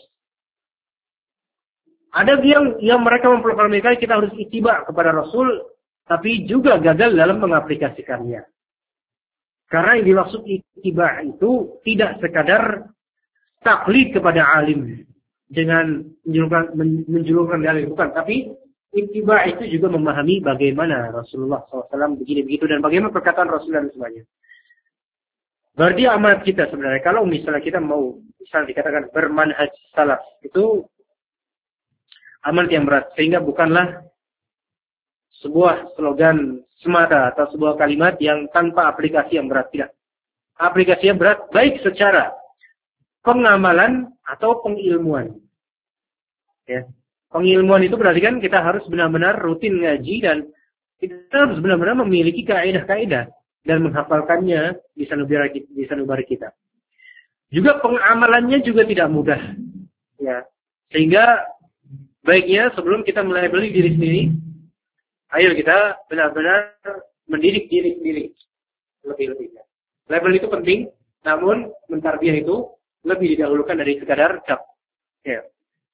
Speaker 1: Ada yang yang mereka memproklamirkan kita harus ittiba kepada Rasul, tapi juga gagal dalam mengaplikasikannya. Karena yang dimaksud ittiba itu tidak sekadar taklid kepada alim dengan menjulurkan, menjulurkan dalil, bukan. Tapi ittiba itu juga memahami bagaimana Rasulullah shallallahu alaihi wasallam begini-begitu dan bagaimana perkataan Rasul dan sebagainya. Berarti amanat kita sebenarnya, kalau misalnya kita mau misalnya dikatakan bermanhaj salaf, itu amanat yang berat, sehingga bukanlah sebuah slogan semata atau sebuah kalimat yang tanpa aplikasi yang berat, tidak. Aplikasi yang berat baik secara pengamalan atau pengilmuan. Ya. Pengilmuan itu berarti kan kita harus benar-benar rutin ngaji dan kita harus benar-benar memiliki kaidah-kaidah dan menghafalkannya di sanubari di sanubari kita. Juga pengamalannya juga tidak mudah. Ya. Sehingga baiknya sebelum kita melabeli diri sendiri, ayo kita benar-benar mendidik diri sendiri lebih-lebihnya. Label itu penting, namun mentarbiyah itu lebih didahulukan dari sekadar cap. Ya.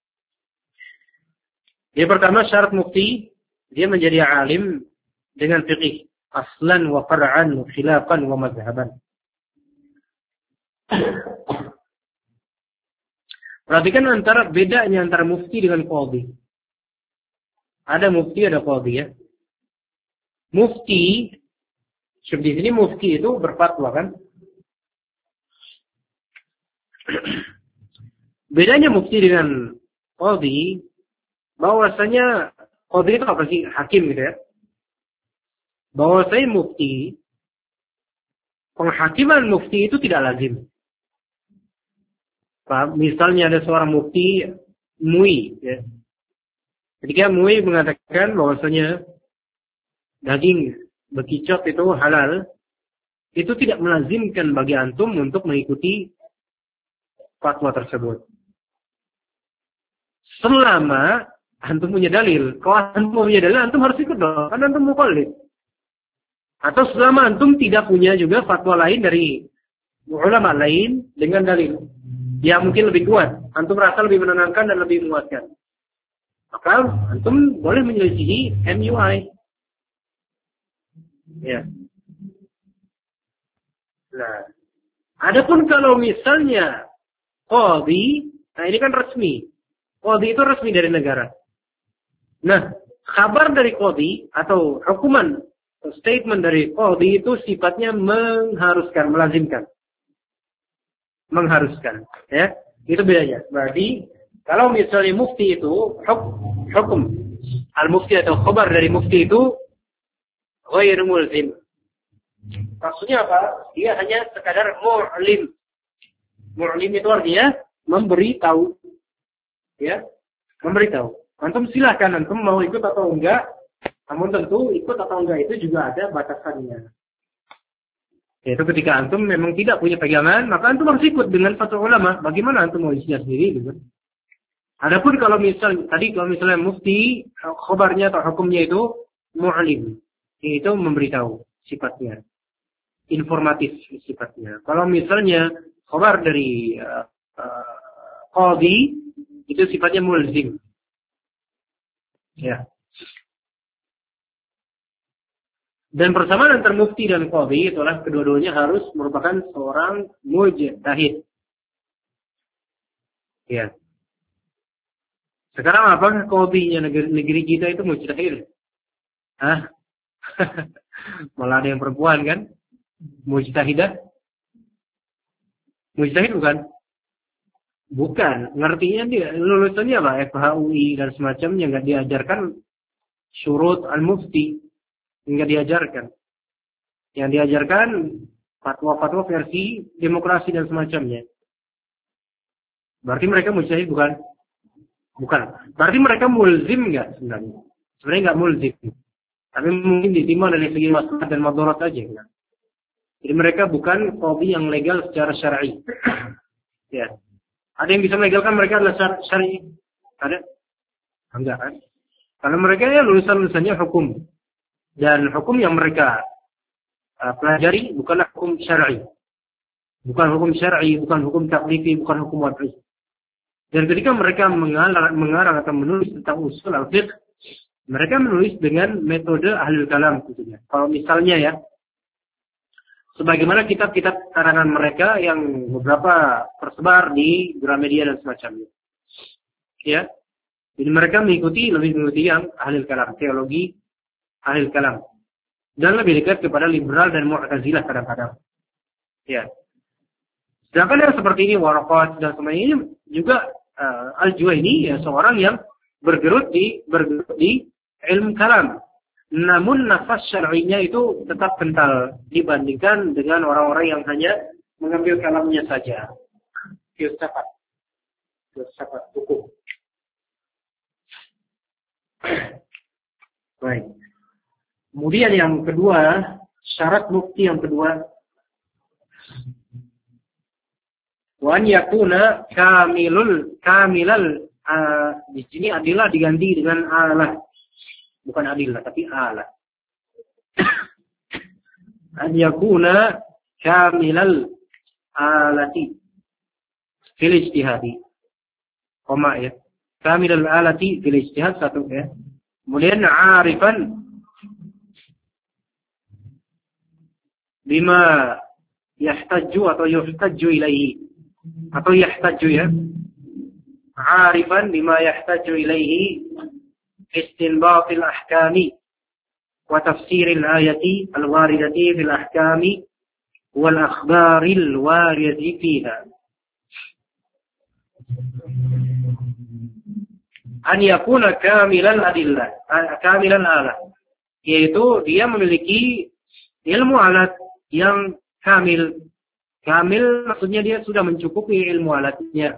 Speaker 1: Yang pertama syarat mufti, dia menjadi alim dengan fiqih aslan wa far'an wa khilafan wa mazhaban. Perhatikan antara bedanya antara mufti dengan qadhi. Ada mufti, ada qadhi ya. Mufti, di sini mufti itu berfatwa kan. Bedanya mufti dengan qadhi, bahwasanya qadhi itu apa sih? Hakim gitu ya. Bahwasanya mufti, penghakiman mufti itu tidak lazim. Misalnya ada seorang mufti M U I, ya. Ketika M U I mengatakan bahwasanya daging bekicot itu halal, itu tidak melazimkan bagi antum untuk mengikuti fatwa tersebut. Selama antum punya dalil, kalau antum punya dalil, antum harus ikut dong, karena antum muqallid. Atau selama antum tidak punya juga fatwa lain dari ulama lain dengan dalil yang mungkin lebih kuat, antum rasa lebih menenangkan dan lebih menguatkan, maka antum boleh menyelisihi M U I. Ya. Nah, adapun kalau misalnya qadhi, nah ini kan resmi. Qadhi itu resmi dari negara. Nah, kabar dari qadhi atau hukuman statement dari qadhi itu sifatnya mengharuskan, melazimkan. Mengharuskan, ya. Itu bedanya. Berarti kalau misalnya mufti itu hukum, hukum al-mufti atau khabar dari mufti itu ghairu mulzim. Maksudnya apa? Dia hanya sekadar mu'lim. Mu'lim itu artinya memberitahu. Ya, memberitahu. Antum silahkan antum mau ikut atau enggak. Namun tentu ikut atau enggak itu juga ada batasannya. Yaitu ketika antum memang tidak punya pegangan, maka antum harus ikut dengan fatwa ulama. Bagaimana antum mau ijtihad sendiri gitu. Adapun kalau misal tadi kalau misalnya mufti khabarnya atau hukumnya itu mu'lim, itu memberitahu sifatnya, informatif sifatnya. Kalau misalnya khabar dari uh, uh, qadhi itu sifatnya mulzim. Ya. Dan persamaan antara mufti dan qadhi itulah kedua-duanya harus merupakan seorang mujtahid. Ya. Sekarang apakah qadhinya negeri, negeri kita itu mujtahid? Hah? Malah ada yang perempuan kan? Mujtahidah? Mujtahid bukan? Bukan. Ngertinya dia lulusannya apa? F H U I dan semacamnya nggak diajarkan syurut al-mufti. Nggak diajarkan. Yang diajarkan fatwa-fatwa versi demokrasi dan semacamnya. Berarti mereka mujtahid bukan? Bukan. Berarti mereka mulzim nggak sebenarnya? Sebenarnya nggak mulzim. Tapi mungkin ditimbang dari segi maslahat dan madarat aja. Kan? Jadi mereka bukan qadhi yang legal secara syar'i. Ya. Ada yang bisa melegalkan mereka adalah syar'i? Ada? Enggak kan? Karena mereka ya lulusan-lulusannya hukum. Dan hukum yang mereka uh, pelajari bukanlah hukum syar'i. Bukan hukum syar'i, bukan hukum taklifi, bukan hukum wad'i. Dan ketika mereka mengarang, mengarang atau menulis tentang usul al-fiqh, mereka menulis dengan metode ahlul kalam tentunya. Kalau misalnya ya, sebagaimana kitab-kitab karangan mereka yang beberapa tersebar di Gramedia dan semacamnya. Ya. Jadi mereka mengikuti, lebih mengikuti yang ahlul kalam, teologi ahlul kalam. Dan lebih dekat kepada liberal dan mu'tazilah kadang-kadang. Ya. Sedangkan yang seperti ini, Waraqat dan semacamnya juga uh, Al-Juwaini ya seorang yang bergerut di bergerut di ilmu kalam. Namun nafas syar'inya itu tetap kental dibandingkan dengan orang-orang yang hanya mengambil kalamnya saja. Filsafat. Filsafat hukum. Baik. Kemudian yang kedua, syarat mufti yang kedua, wa an yakuna kamilul kamilal uh, di sini adilah diganti dengan alah. Bukan adilah tapi alah. An yakuna kamilal alati fil ijtihadi. Koma ya. Kamilal alati fil ijtihad satu ya. Kemudian arifan bima yahtaju atau yuhtaju ilaihi atau yahtaju ya. Arifan bima yahtaju ilaihi istinbatil ahkami wa tafsiril ayati al-waridati fil ahkami wal akhbaril waridati fiha. An yakuna kamilan adillah, kamilan alat, yaitu dia memiliki ilmu alat yang kamil. Kamil maksudnya dia sudah mencukupi ilmu alatnya.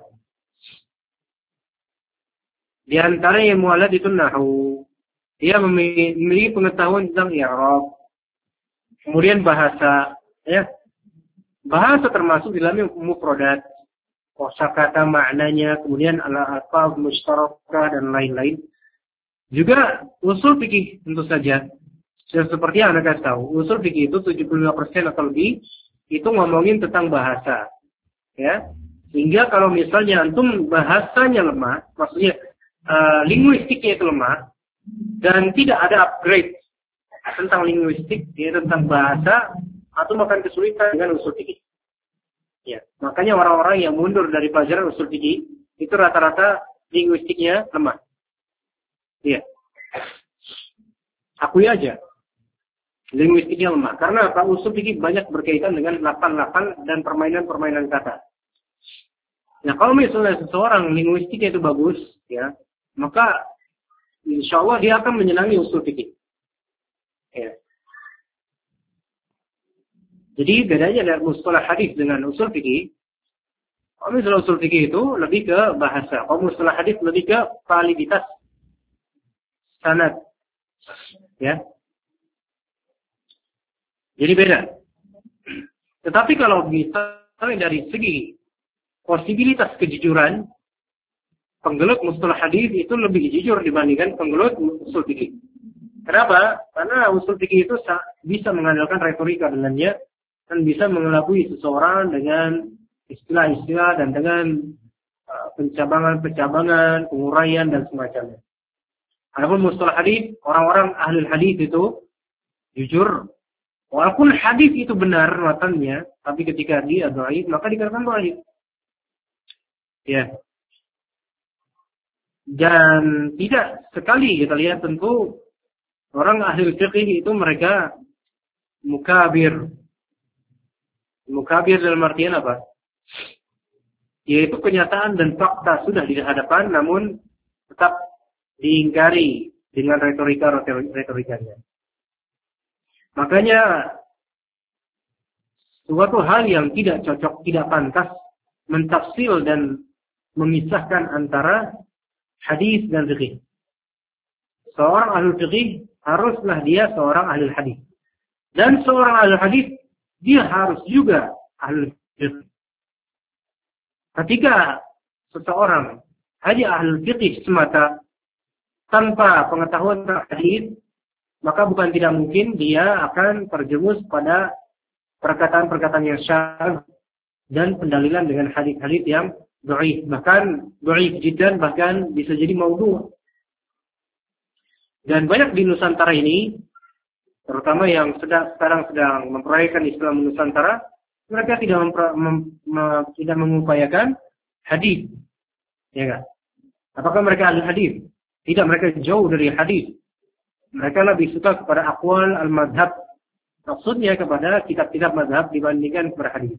Speaker 1: Di antara ilmu alat itu nahwu. Dia memiliki pengetahuan tentang i'rab. Kemudian bahasa, ya. Bahasa termasuk di dalamnya mufradat, kosakata maknanya, kemudian al-alfaz mushtarakah dan lain-lain. Juga usul fikih tentu saja. Dan seperti yang Anda kasih tahu, usul fikih itu tujuh puluh lima persen atau lebih itu ngomongin tentang bahasa. Ya. Sehingga kalau misalnya antum bahasanya lemah, maksudnya uh, linguistiknya itu lemah dan tidak ada upgrade tentang linguistik, ya, tentang bahasa, atau akan kesulitan dengan usul fikih. Ya, makanya orang-orang yang mundur dari pelajaran usul fikih itu rata-rata linguistiknya lemah. Iya. Akui aja. Linguistiknya lemah. Karena apa? Usul fikih banyak berkaitan dengan lapan-lapan dan permainan-permainan kata. Nah, kalau misalnya seseorang linguistiknya itu bagus, ya, maka insya Allah dia akan menyenangi usul fikih. Ya. Jadi bedanya dari mustalah hadis dengan usul fikih, kalau misalnya usul fikih itu lebih ke bahasa, kalau mustalah hadis lebih ke validitas sanad. Ya. Jadi beda. Tetapi kalau misalnya dari segi posibilitas kejujuran, penggelut mustalah hadis itu lebih jujur dibandingkan penggelut usul fikih. Kenapa? Karena usul fikih itu bisa mengandalkan retorika dengannya dan bisa mengelabui seseorang dengan istilah-istilah dan dengan uh, pencabangan-pencabangan, penguraian dan semacamnya. Adapun mustalah hadis, orang-orang ahli hadis itu jujur, walaupun hadis itu benar matanya, tapi ketika dia dhaif maka dikatakan dhaif. Ya. Dan tidak sekali kita lihat tentu orang ahli fikih itu mereka mukabir. Mukabir dalam artian apa? Yaitu kenyataan dan fakta sudah di hadapan namun tetap diingkari dengan retorika-retorikanya. Makanya suatu hal yang tidak cocok, tidak pantas mentafsir dan memisahkan antara hadis dan fikih. Seorang ahli fikih haruslah dia seorang ahli hadis. Dan seorang ahli hadis dia harus juga ahli fikih. Ketika seseorang hanya ahli fikih semata tanpa pengetahuan tentang hadis, maka bukan tidak mungkin dia akan terjerumus pada perkataan-perkataan yang syadz dan pendalilan dengan hadis-hadis yang dhaif, bahkan dhaif jiddan, bahkan bisa jadi maudhu'. Dan banyak di Nusantara ini, terutama yang sedang, sekarang sedang memproyekkan Islam Nusantara, mereka tidak mempra, mem, mem, tidak mengupayakan hadis, ya kan? Apakah mereka ahli hadis? Tidak, mereka jauh dari hadis. Mereka lebih suka kepada aqwal al-madhab. Maksudnya kepada kitab-kitab madhab dibandingkan kepada hadis.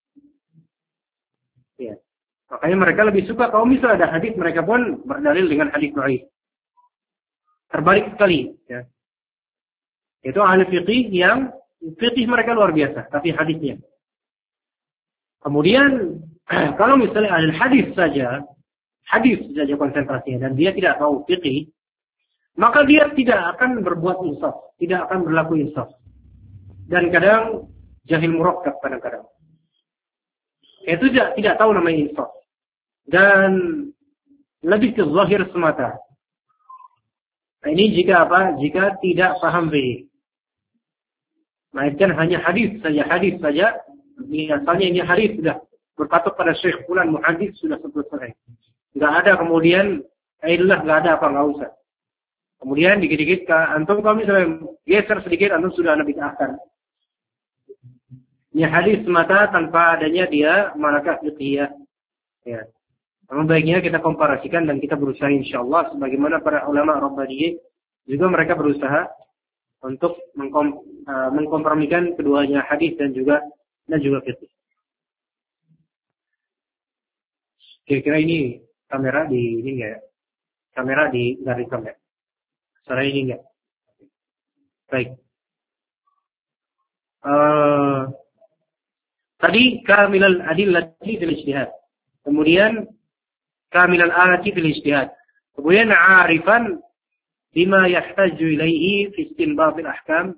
Speaker 1: Ya. Makanya mereka lebih suka kalau misalnya ada hadis, mereka pun berdalil dengan hadis dhaif. Terbalik sekali. Ya. Itu ahli fikih yang fikih mereka luar biasa, tapi hadisnya. Kemudian kalau misalnya ahli hadis saja, hadis saja konsentrasinya dan dia tidak tahu fikih, maka dia tidak akan berbuat insaf, tidak akan berlaku insaf. Dan kadang jahil murakkab kadang-kadang. Itu tidak, tidak tahu namanya insaf. Dan lebih ke zahir semata. Nah, ini jika apa? Jika tidak paham fikih. Melainkan hanya hadis saja, hadis saja. Misalnya ini hadis sudah berpatok pada Syekh Fulan muhaddits sudah selesai. Enggak ada kemudian illah, enggak ada apa, enggak usah. Kemudian dikit-dikit antum kalau misalnya geser sedikit antum sudah nabi akan. Ini hadis semata tanpa adanya dia manakah fiqhiyah. Ya. Namun baiknya kita komparasikan dan kita berusaha insyaallah sebagaimana para ulama Rabbaniyyin juga mereka berusaha untuk mengkom, uh, mengkompromikan keduanya hadis dan juga dan juga fikih. Kira-kira ini kamera di ini enggak ya? Kamera di garis kamera. Suara ini enggak? Baik. Uh, tadi kamilal adillati fil ijtihad. Kemudian kamilal alati fil ijtihad. Kemudian arifan bima yahtaju ilaihi fi istinbat al-ahkam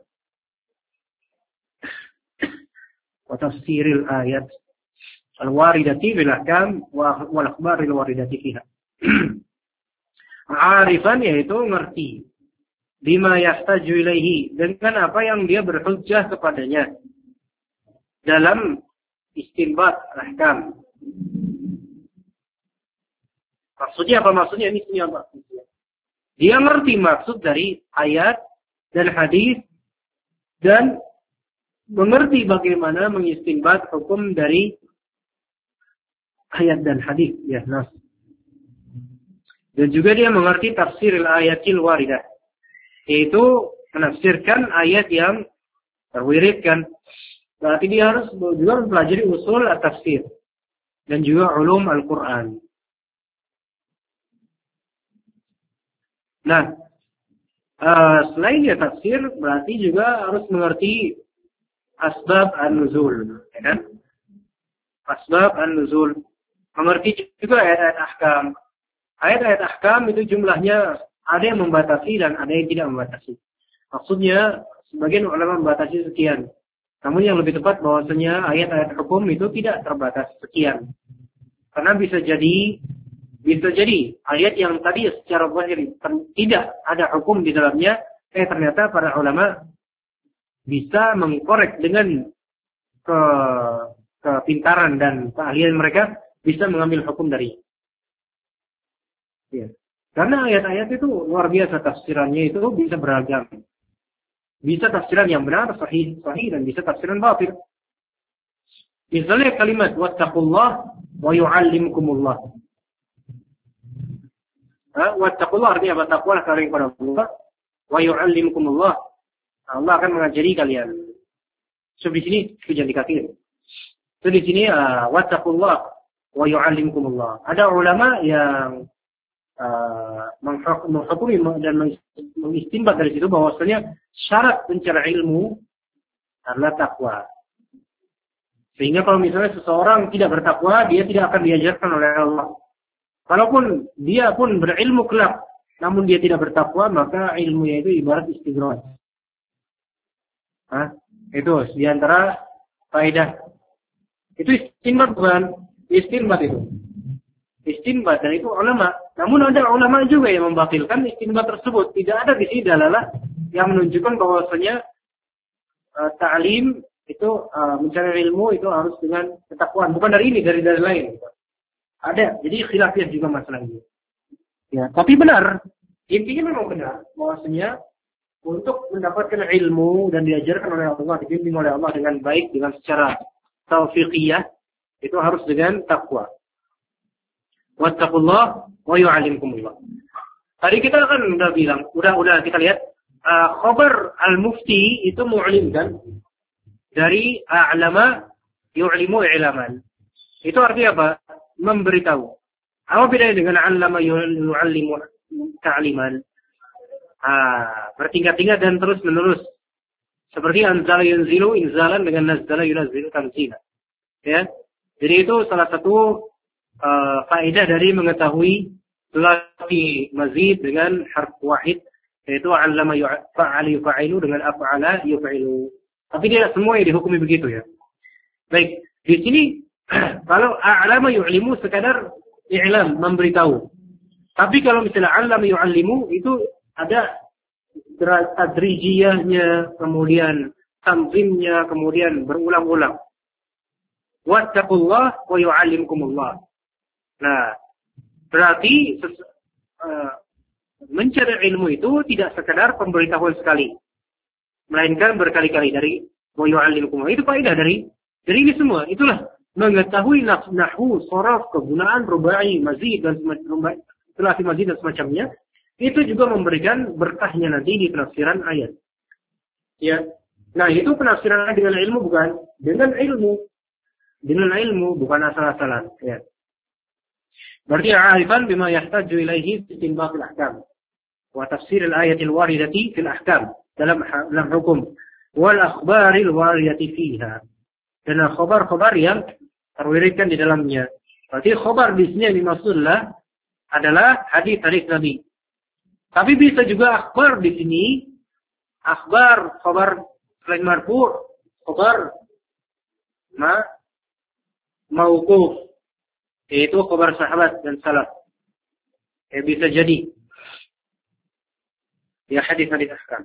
Speaker 1: wa tafsir al-ayat al-waridati bil ahkam wal akhbar al-waridati fiha. Arifan yaitu ngerti bima yahtaju ilaihi dengan apa yang dia berhujjah kepadanya dalam istinbat ahkam. Maksudnya apa? Maksudnya ini sini apa? Dia ngerti maksud dari ayat dan hadis dan mengerti bagaimana mengistinbat hukum dari ayat dan hadis, ya, nas. Dan juga dia mengerti tafsir al-ayatil waridah, yaitu menafsirkan ayat yang terwiridkan. Berarti dia harus juga mempelajari usul at-tafsir dan juga ulum Al-Quran. Nah, uh, selain dia tafsir, berarti juga harus mengerti asbab an-nuzul, ya kan? Asbab an-nuzul. Mengerti juga ayat-ayat ahkam. Ayat-ayat ahkam itu jumlahnya ada yang membatasi dan ada yang tidak membatasi. Maksudnya, sebagian ulama membatasi sekian. Namun yang lebih tepat bahwasanya ayat-ayat hukum itu tidak terbatas sekian. Karena bisa jadi, bisa jadi ayat yang tadi secara zahir tidak ada hukum di dalamnya, eh ternyata para ulama bisa mengkorek dengan ke, kepintaran dan keahlian mereka bisa mengambil hukum dari. Ya. Karena ayat-ayat itu luar biasa tafsirannya itu bisa beragam. Bisa tafsiran yang benar, sahih, sahih dan bisa tafsiran batil. Misalnya kalimat wattaqullah wa yu'allimkumullah. Ha, wattaqullah artinya apa? Takwalah kalian kepada Allah wa yu'allimkumullah. Allah akan mengajari kalian. So di sini tujuan di kaki. So di sini uh, wattaqullah wa yu'allimkumullah. Ada ulama yang uh, menghukumi dan mengistinbat dari situ bahwasanya syarat pencari ilmu adalah takwa. Sehingga kalau misalnya seseorang tidak bertakwa, dia tidak akan diajarkan oleh Allah. Kalaupun dia pun berilmu kelak, namun dia tidak bertakwa, maka ilmunya itu ibarat istidraj. Hah? Itu diantara faedah. Itu istinbat bukan? Istinbat itu. Istinbat dan itu ulama. Namun ada ulama juga yang membatilkan istinbat tersebut. Tidak ada di sini dalalah yang menunjukkan bahwasanya uh, ta'lim itu uh, mencari ilmu itu harus dengan ketakwaan. Bukan dari ini, dari dari lain. Ada. Jadi khilafiyah juga masalah ini. Ya, tapi benar. Intinya memang benar bahwasanya untuk mendapatkan ilmu dan diajarkan oleh Allah, dibimbing oleh Allah dengan baik, dengan secara taufiqiyah, itu harus dengan takwa. Wattaqullah wa yu'allimkumullah. Tadi kita kan udah bilang, udah udah kita lihat uh, khabar al-mufti itu mu'lim kan? Dari a'lama yu'limu i'laman. Itu artinya apa? Memberitahu. Apa bedanya dengan 'allama yu'allimu ta'liman? Ah, bertingkat-tingkat dan terus menerus. Seperti anzala yunzilu inzalan dengan nazzala yunazzilu tanzila. Ya. Jadi itu salah satu uh, faedah dari mengetahui sulasi mazid dengan harf wahid, yaitu 'allama fa'ala yuf'ilu dengan af'ala yuf'ilu. Tapi tidak semua yang dihukumi begitu ya. Baik, di sini kalau a'lama yu'limu sekadar i'lam, memberitahu. Tapi kalau misalnya 'allama yu'allimu itu ada tadrijiyahnya, kemudian tanzimnya, kemudian berulang-ulang. Wattaqullah wa yu'allimkumullah. Nah, berarti uh, mencari ilmu itu tidak sekadar pemberitahuan sekali, melainkan berkali-kali dari wa yu'allimkumullah. Itu faedah dari dari ini semua. Itulah mengetahui nahwu, sharaf, kegunaan rubai, mazid dan semacamnya, sulasi mazid dan semacamnya. Itu juga memberikan berkahnya nanti di penafsiran ayat. Ya. Nah, itu penafsiran dengan ilmu bukan? Dengan ilmu. Dengan ilmu bukan asal-asalan, ya. Berarti arifan bima yahtaju ilaihi fi istinbat al-ahkam wa tafsir al-ayat al-waridati fil ahkam dalam dalam hukum wal akhbar al-waridati fiha. Dan khabar-khabar yang terwiridkan di dalamnya. Berarti khabar di sini yang dimaksudlah adalah hadis-hadis Nabi. Tapi bisa juga akhbar di sini, akhbar, khabar selain marfu', khabar ma mauquf, yaitu khabar sahabat dan salaf. Ya, bisa jadi. Ya, hadis-hadis ahkam.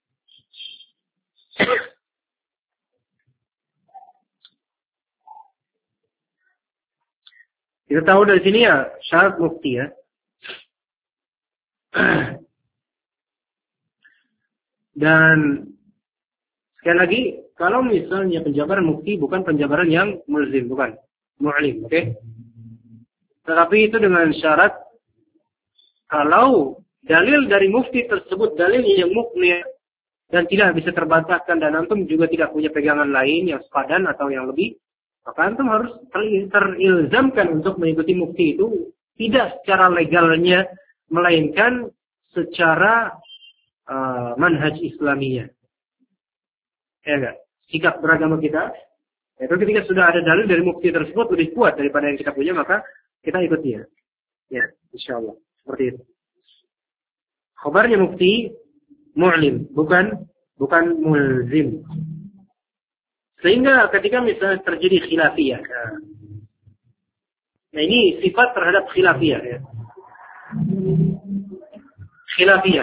Speaker 1: Kita tahu dari sini ya syarat mufti ya. Dan sekali lagi, kalau misalnya penjabaran mufti bukan penjabaran yang mulzim, bukan mu'lim, oke? Okay? Tetapi itu dengan syarat kalau dalil dari mufti tersebut dalil yang muqni dan tidak bisa terbantahkan dan antum juga tidak punya pegangan lain yang sepadan atau yang lebih, maka antum harus terilzamkan untuk mengikuti mufti itu tidak secara legalnya, melainkan secara uh, manhaj Islamiyah. Ya enggak? Sikap beragama kita, itu ketika sudah ada dalil dari mufti tersebut lebih kuat daripada yang kita punya, maka kita ikut dia. Ya, insyaallah. Seperti itu. Khabarnya mufti mu'lim, bukan bukan mulzim. Sehingga ketika misalnya terjadi khilafiyah, nah, nah ini sifat terhadap khilafiyah ya. Khilafiyah.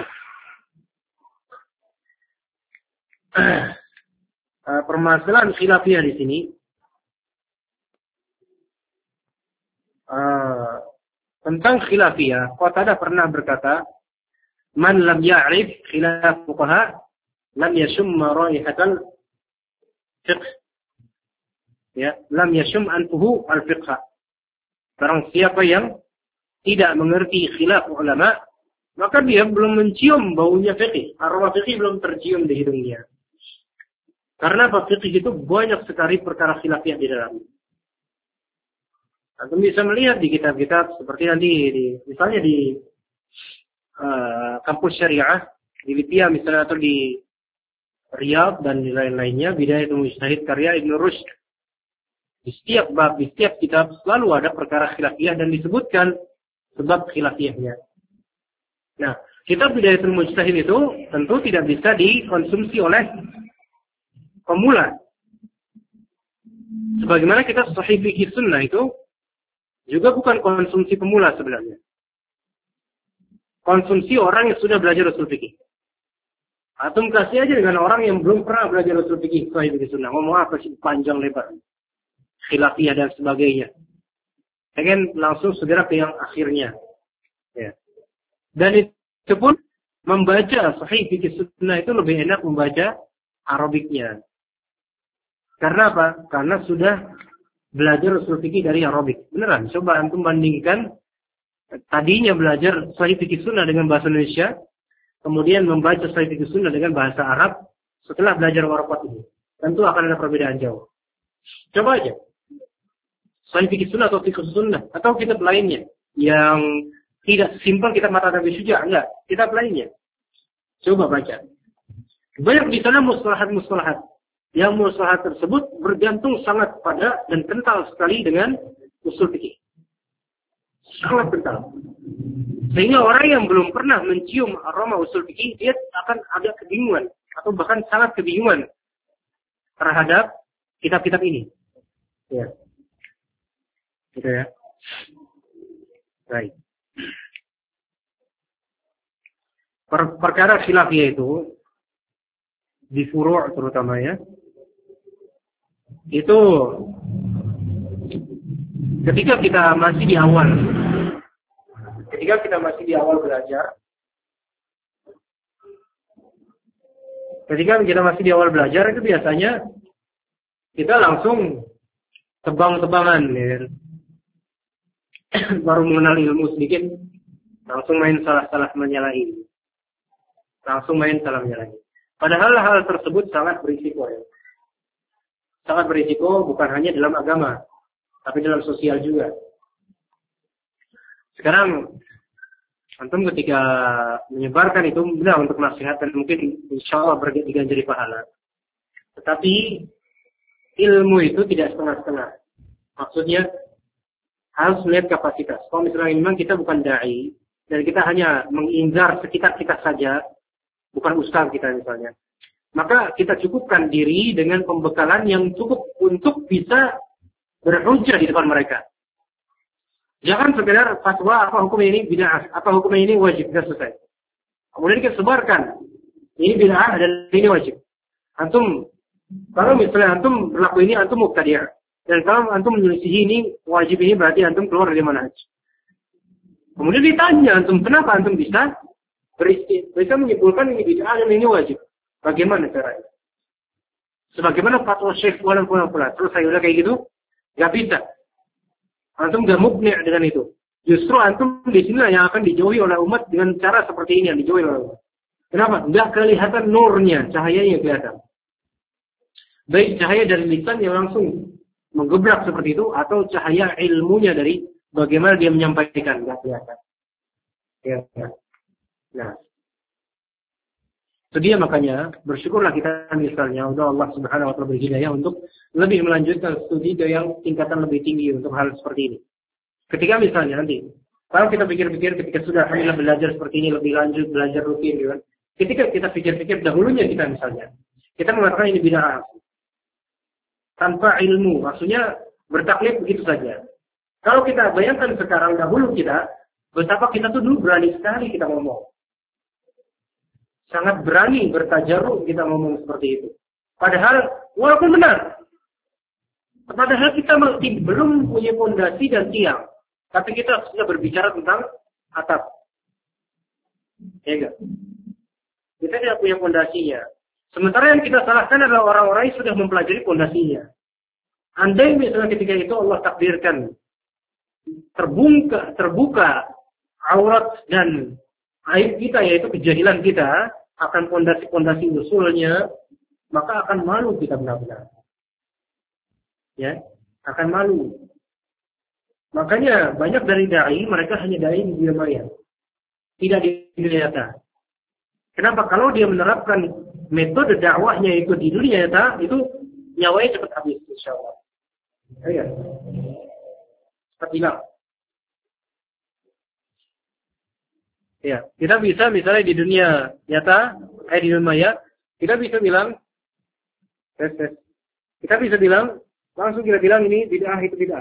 Speaker 1: Uh, permasalahan khilafiyah di sini uh, tentang khilafiyah, Qatadah pernah berkata, "Man lam ya'rif khilaf fuqaha, lam yashumma raihatal fiqh." Ya, lam yashum anfuhu al-fiqh. Barang siapa yang tidak mengerti khilaf ulama, maka dia belum mencium baunya fiqh. Aroma fiqh belum tercium di hidungnya. Karena fikih itu banyak sekali perkara khilafiyah di dalamnya. Anda bisa melihat di kitab-kitab seperti nanti di, misalnya di uh, kampus syariah di Libya misalnya, atau di Riyadh dan di lain-lainnya, Bidayatul Mujtahid karya Ibn Rushd. Di setiap bab, di setiap kitab selalu ada perkara khilafiyah dan disebutkan sebab khilafiyahnya. Nah, kitab Bidayatul Mujtahid itu tentu tidak bisa dikonsumsi oleh pemula. Sebagaimana kita Sahih Fiqh Sunnah itu juga bukan konsumsi pemula sebenarnya. Konsumsi orang yang sudah belajar usul fikih. Atau kasih aja dengan orang yang belum pernah belajar usul fikih Sahih Fiqh Sunnah. Ngomong apa sih panjang lebar, khilafiyah dan sebagainya. Pengen langsung segera ke yang akhirnya. Ya. Dan itu pun membaca Sahih Fiqh Sunnah itu lebih enak membaca Arabiknya. Karena apa? Karena sudah belajar usul fikih dari Arabik. Beneran, coba antum bandingkan tadinya belajar Sahih Fiqh Sunnah dengan bahasa Indonesia, kemudian membaca Sahih Fiqh Sunnah dengan bahasa Arab setelah belajar Waraqat ini. Tentu akan ada perbedaan jauh. Coba aja. Sahih Fiqh Sunnah atau Fiqh Sunnah atau kitab lainnya yang tidak simpel kitab Mata Nabi Syuja, enggak, kitab lainnya. Coba baca. Banyak di sana mustalahat-mustalahat. Yang mustalahat tersebut bergantung sangat pada dan kental sekali dengan usul fikih. Sangat kental. Sehingga orang yang belum pernah mencium aroma usul fikih, dia akan agak kebingungan atau bahkan sangat kebingungan terhadap kitab-kitab ini. Ya. Gitu ya. Baik. Per perkara khilafiyah itu di furu' terutama ya, itu ketika kita masih di awal ketika kita masih di awal belajar ketika kita masih di awal belajar itu biasanya kita langsung tebang-tebangan ya. Baru mengenal ilmu sedikit langsung main salah-salah menyalahi langsung main salah menyalahi. Padahal hal tersebut sangat berisiko ya. Sangat berisiko bukan hanya dalam agama, tapi dalam sosial juga. Sekarang, antum ketika menyebarkan itu benar untuk nasihat dan mungkin insya Allah diganjari pahala. Tetapi ilmu itu tidak setengah-setengah. Maksudnya harus melihat kapasitas. Kalau misalnya memang kita bukan dai dan kita hanya mengincar sekitar kita saja, bukan ustaz kita misalnya, maka kita cukupkan diri dengan pembekalan yang cukup untuk bisa berhujjah di depan mereka. Jangan sekedar fatwa apa hukum ini bid'ah, apa hukum ini wajib, sudah selesai. Kemudian kita sebarkan ini bid'ah dan ini wajib. Antum kalau misalnya antum berlaku ini antum mubtadi', dan kalau antum menyelisihi ini wajib, ini berarti antum keluar dari manhaj. Kemudian ditanya antum, kenapa antum bisa beristi, bisa menyimpulkan ini bid'ah dan ini wajib? Bagaimana caranya? Sebagaimana fatwa Syekh Fulan Fulan Fulan. Terus saya udah kayak gitu, nggak bisa. Antum nggak mukni dengan itu. Justru antum di sini yang akan dijauhi oleh umat dengan cara seperti ini yang dijauhi oleh umat. Kenapa? Nggak kelihatan nurnya, cahayanya kelihatan. Baik cahaya dari lisan yang langsung menggebrak seperti itu, atau cahaya ilmunya dari bagaimana dia menyampaikan, nggak kelihatan. Ya, ya. Nah, itu dia makanya bersyukurlah kita misalnya udah Allah Subhanahu wa taala beri hidayah untuk lebih melanjutkan studi ke yang tingkatan lebih tinggi untuk hal seperti ini. Ketika misalnya nanti kalau kita pikir-pikir ketika sudah alhamdulillah belajar seperti ini lebih lanjut belajar rutin gitu kan. Ketika kita pikir-pikir dahulunya kita misalnya kita mengatakan ini bid'ah tanpa ilmu, maksudnya bertaklid begitu saja. Kalau kita bayangkan sekarang dahulu kita betapa kita tuh dulu berani sekali kita ngomong. Sangat berani bertajaruk kita ngomong seperti itu. Padahal, walaupun benar. Padahal kita masih belum punya fondasi dan tiang. Tapi kita sudah berbicara tentang atap. Ya enggak? Kita tidak punya fondasinya. Sementara yang kita salahkan adalah orang-orang yang sudah mempelajari fondasinya. Andai misalnya ketika itu Allah takdirkan terbuka, terbuka aurat dan aib kita, yaitu kejahilan kita, akan fondasi-fondasi usulnya, maka akan malu kita benar-benar. Ya, akan malu. Makanya banyak dari dai, mereka hanya dai di dunia maya. Tidak di dunia nyata. Kenapa? Kalau dia menerapkan metode dakwahnya itu di dunia nyata, itu nyawanya cepat habis, insya Allah. Ya, cepat hilang. Ya, kita bisa misalnya di dunia nyata, eh di dunia maya, kita bisa bilang, tes, tes. Kita bisa bilang, langsung kita bilang ini bid'ah itu bid'ah.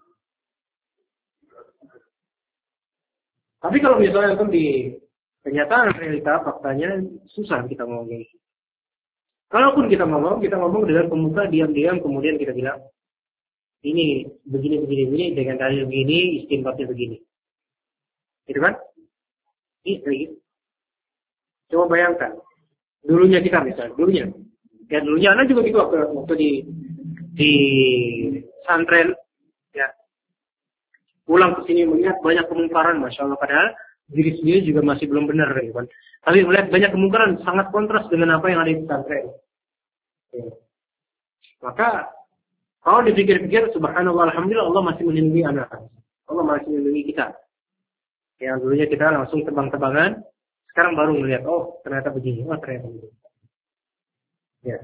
Speaker 1: Tapi kalau misalnya itu di kenyataan realita, faktanya susah kita ngomong. Kalaupun kita ngomong, kita ngomong dengan pemuka diam-diam, kemudian kita bilang, ini begini begini begini dengan dalil begini, istinbatnya begini, gitu kan? Gitu. Coba bayangkan, dulunya kita misalnya, dulunya, ya dulunya anak juga gitu waktu, waktu di di santren, ya, pulang ke sini melihat banyak kemungkaran, masya Allah, padahal diri sendiri juga masih belum benar, gitu kan? Tapi melihat banyak kemungkaran sangat kontras dengan apa yang ada di santren. Ya. Maka kalau dipikir-pikir, subhanallah, alhamdulillah Allah masih melindungi anak, Allah masih melindungi kita. Yang dulunya kita langsung tebang-tebangan, sekarang baru melihat, oh ternyata begini, oh ternyata begini. Ya.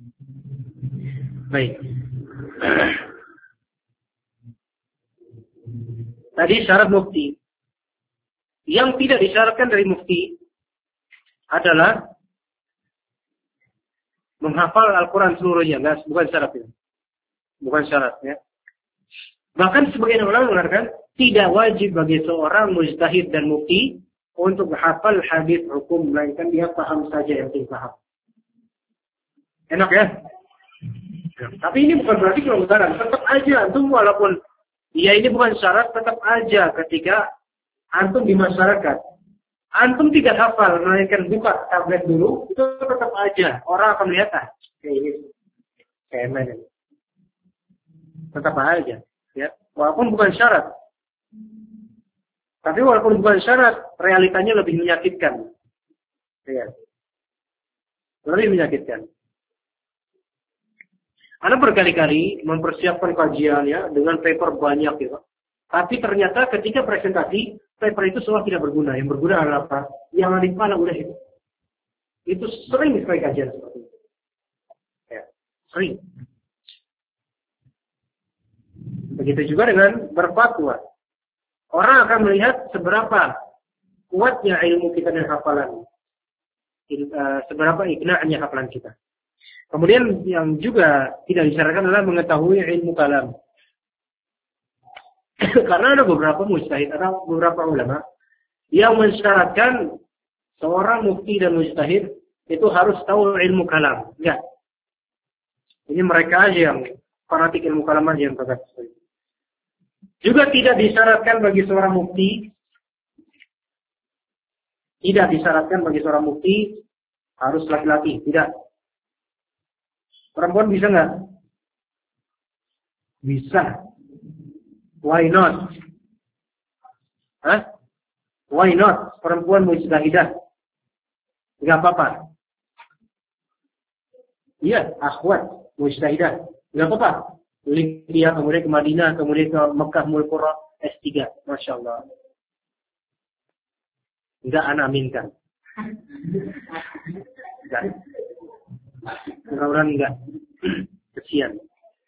Speaker 1: Baik. Tadi syarat mufti. Yang tidak disyaratkan dari mufti adalah menghafal Al-Quran seluruhnya, enggak, bukan syarat itu. Bukan syarat, ya. Bahkan sebagian ulama mengatakan tidak wajib bagi seorang mujtahid dan mufti untuk hafal hadis hukum, melainkan dia paham saja yang penting paham. Enak ya? Tapi ini bukan berarti kelonggaran. Tetap aja antum walaupun ya ini bukan syarat, tetap aja ketika antum di masyarakat antum tidak hafal, melainkan buka tablet dulu, itu tetap aja orang akan melihat ah, kayak ini kayak mana. Tetap aja. Ya, walaupun bukan syarat. Tapi walaupun bukan syarat, realitanya lebih menyakitkan. Ya. Lebih menyakitkan. Anda berkali-kali mempersiapkan kajian ya dengan paper banyak ya. Tapi ternyata ketika presentasi, paper itu semua tidak berguna. Yang berguna adalah apa? Yang ada di kepala udah itu. Itu sering sekali kajian seperti itu. Ya, sering. Begitu juga dengan berfatwa. Orang akan melihat seberapa kuatnya ilmu kita dan hafalan. Seberapa iqna'nya hafalan kita. Kemudian yang juga tidak disyaratkan adalah mengetahui ilmu kalam. Karena ada beberapa mujtahid, ada beberapa ulama yang mensyaratkan seorang mufti dan mujtahid itu harus tahu ilmu kalam. Ya. Ini mereka aja yang fanatik ilmu kalam aja yang berkata. Juga tidak disyaratkan bagi seorang mufti, tidak disyaratkan bagi seorang mufti harus laki-laki, tidak. Perempuan bisa nggak? Bisa. Why not? Hah? Why not? Perempuan mujtahidah. Nggak apa-apa. Iya, akhwat mujtahidah. Nggak apa-apa. Dia kemudian ke Madinah, kemudian ke Mekah Mulqura S tiga. Masya Allah. Enggak ana aminkan. Enggak. Mudah-mudahan enggak. Kesian.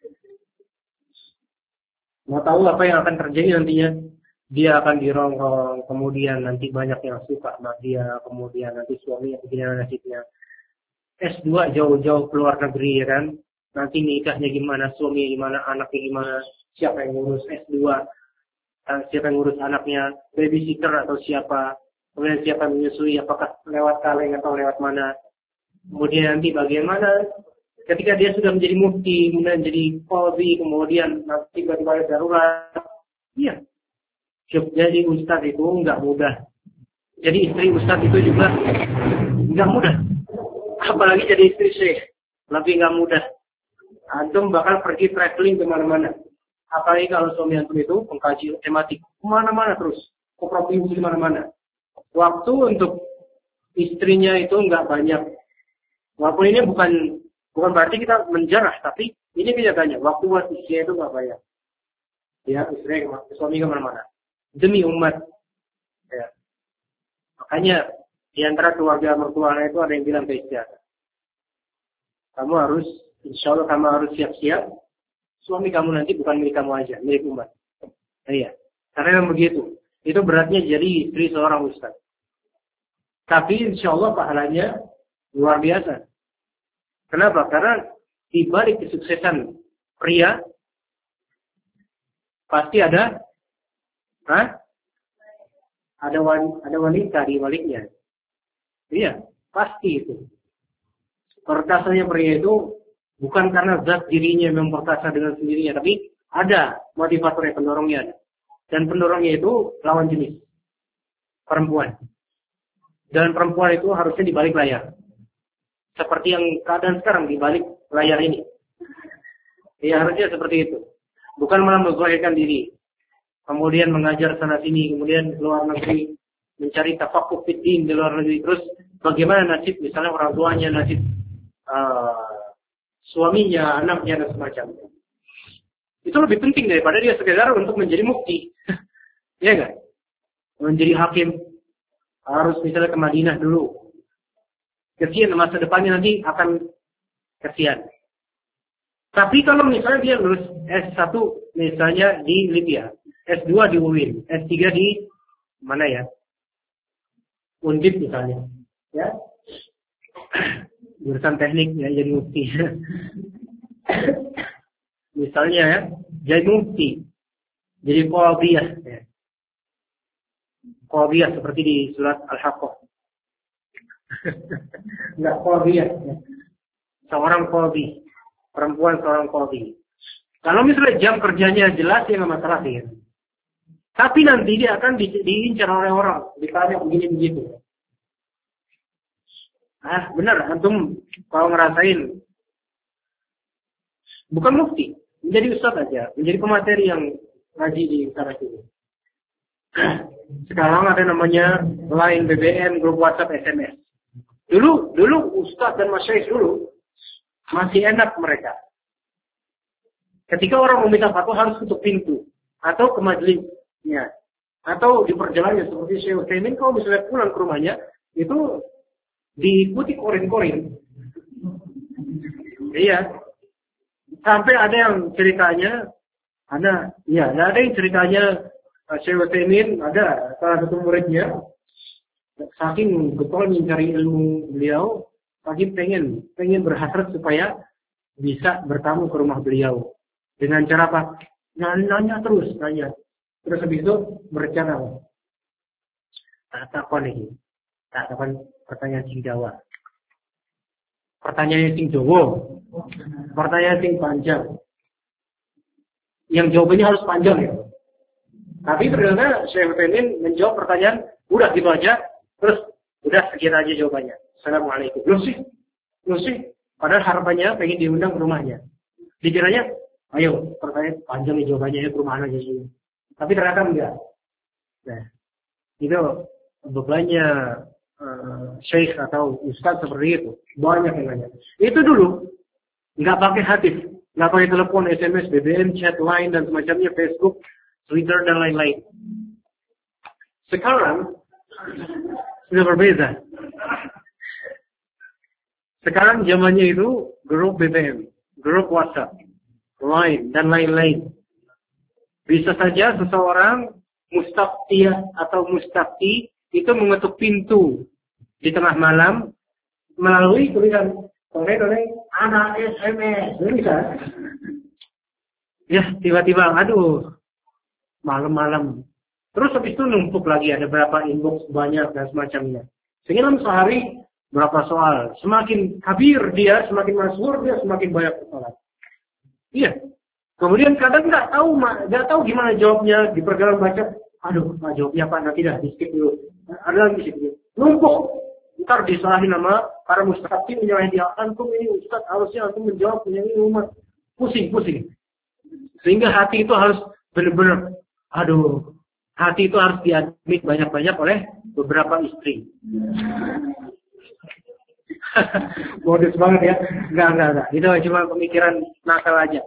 Speaker 1: Mau tahu apa yang akan terjadi nantinya? Dia akan dirongrong, kemudian nanti banyak yang suka sama dia, kemudian nanti suaminya begini nasibnya. S dua jauh-jauh keluar negeri ya kan? Nanti nikahnya gimana, suaminya gimana, anaknya gimana, siapa yang ngurus S dua, siapa yang ngurus anaknya, babysitter atau siapa, kemudian siapa yang menyusui, apakah lewat kaleng atau lewat mana. Kemudian nanti bagaimana ketika dia sudah menjadi mufti, kemudian jadi qadhi, kemudian nanti tiba-tiba darurat. Iya. Jadi ustaz itu enggak mudah. Jadi istri ustaz itu juga enggak mudah. Apalagi jadi istri syekh, lebih enggak mudah. Antum bakal pergi traveling kemana-mana. Apalagi kalau suami antum itu pengkaji tematik, kemana-mana terus, ke provinsi kemana-mana. Waktu untuk istrinya itu enggak banyak. Walaupun ini bukan bukan berarti kita menjarah, tapi ini tidak banyak. Waktu buat istrinya itu enggak banyak. Ya, istri suami kemana-mana. Demi umat. Ya. Makanya di antara keluarga mertuanya itu ada yang bilang ke istri, kamu harus, insya Allah kamu harus siap-siap. Suami kamu nanti bukan milik kamu aja, milik umat. Nah, iya. Karena memang begitu. Itu beratnya jadi istri seorang ustaz. Tapi insya Allah pahalanya luar biasa. Kenapa? Karena di balik kesuksesan pria pasti ada Hah? Ada wan, ada wanita di baliknya. Iya, pasti itu. Perkasanya pria itu bukan karena zat dirinya memang perkasa dengan sendirinya, tapi ada motivatornya, pendorongnya. Dan pendorongnya itu lawan jenis. Perempuan. Dan perempuan itu harusnya di balik layar. Seperti yang keadaan sekarang di balik layar ini. Ya harusnya seperti itu. Bukan malah menzahirkan diri. Kemudian mengajar sana sini, kemudian keluar negeri, mencari tafakuh fiddin di luar negeri. Terus bagaimana nasib misalnya orang tuanya, nasib uh, suaminya, anaknya dan semacamnya. Itu lebih penting daripada dia sekedar untuk menjadi mufti. Iya enggak? Menjadi hakim harus misalnya ke Madinah dulu. Kesian masa depannya nanti akan kesian. Tapi kalau misalnya dia lulus S satu misalnya di Libya, S dua di U I N, S tiga di mana ya? Undip misalnya. Ya. Jurusan teknik ya jadi mufti. Misalnya ya, jadi mufti. Jadi qadhiyah ya. Qadhiyah seperti di surat Al-Haqqah. Enggak qadhiyah ya. Seorang qadhi, perempuan seorang qadhi. Kalau misalnya jam kerjanya jelas ya enggak masalah sih. Ya. Tapi nanti dia akan di, diincar oleh orang, ditanya begini begitu. Ah, benar, antum kalau ngerasain bukan mufti, menjadi ustaz aja, menjadi pemateri yang ngaji di sana sini. Sekarang ada namanya Line, B B M, grup WhatsApp, S M S. Dulu, dulu ustaz dan masyayikh dulu masih enak mereka. Ketika orang meminta fatwa harus tutup pintu atau ke majelis. Ya. Atau di perjalanan seperti Syekh Utsaimin, kalau misalnya pulang ke rumahnya itu diikuti korin-korin. Iya. Sampai ada yang ceritanya, ada, ya, ada yang ceritanya Syekh Utsaimin, ada salah satu muridnya, saking getol mencari ilmu beliau, saking pengen, pengen berhasrat supaya bisa bertamu ke rumah beliau. Dengan cara apa? Nanya terus, nanya. Terus habis itu berencana. Tak takon ini. Tak takon pertanyaan sing Jawa. Pertanyaan sing Jawa. Pertanyaan sing panjang. Yang jawabannya harus panjang ya. Tapi ternyata Syekh Utsaimin menjawab pertanyaan, udah gitu aja. Terus udah sekian aja jawabannya. Assalamualaikum. Loh sih. Loh sih. Padahal harapannya pengen diundang ke rumahnya. Dikiranya, ayo pertanyaan panjang nih jawabannya ya ke rumah aja sih. Tapi ternyata enggak. Nah, itu bebannya uh, syekh atau ustaz seperti itu. Banyak yang nanya. Itu dulu enggak pakai hadis, enggak pakai telepon, S M S, B B M, chat, line dan semacamnya, Facebook, Twitter dan lain-lain. Sekarang Sudah berbeda. Sekarang zamannya itu grup B B M, grup WhatsApp, Line, dan lain-lain. Bisa saja seseorang mustaftiyah atau mustafti itu mengetuk pintu di tengah malam melalui tulisan tolong-tolong anak S M S. Bisa. Ya, tiba-tiba, aduh, malam-malam. Terus habis itu numpuk lagi, ada berapa inbox banyak dan semacamnya. Sehingga dalam sehari berapa soal. Semakin kabir dia, semakin masyhur dia, semakin banyak soal. Iya. Kemudian kadang nggak tahu, nggak tahu gimana jawabnya di pergaulan baca. Aduh, nggak jawabnya apa? Nanti dah di skip dulu. Ada lagi skip dulu. Numpuk. Ntar disalahin nama para mustaqim menyalahin dia. Antum ini ustaz harusnya antum menjawab punya ini umat. Pusing, pusing. Sehingga hati itu harus benar-benar, aduh, hati itu harus diadmit banyak-banyak oleh beberapa istri. Modus banget ya. Enggak, enggak, enggak. Itu cuma pemikiran nakal aja.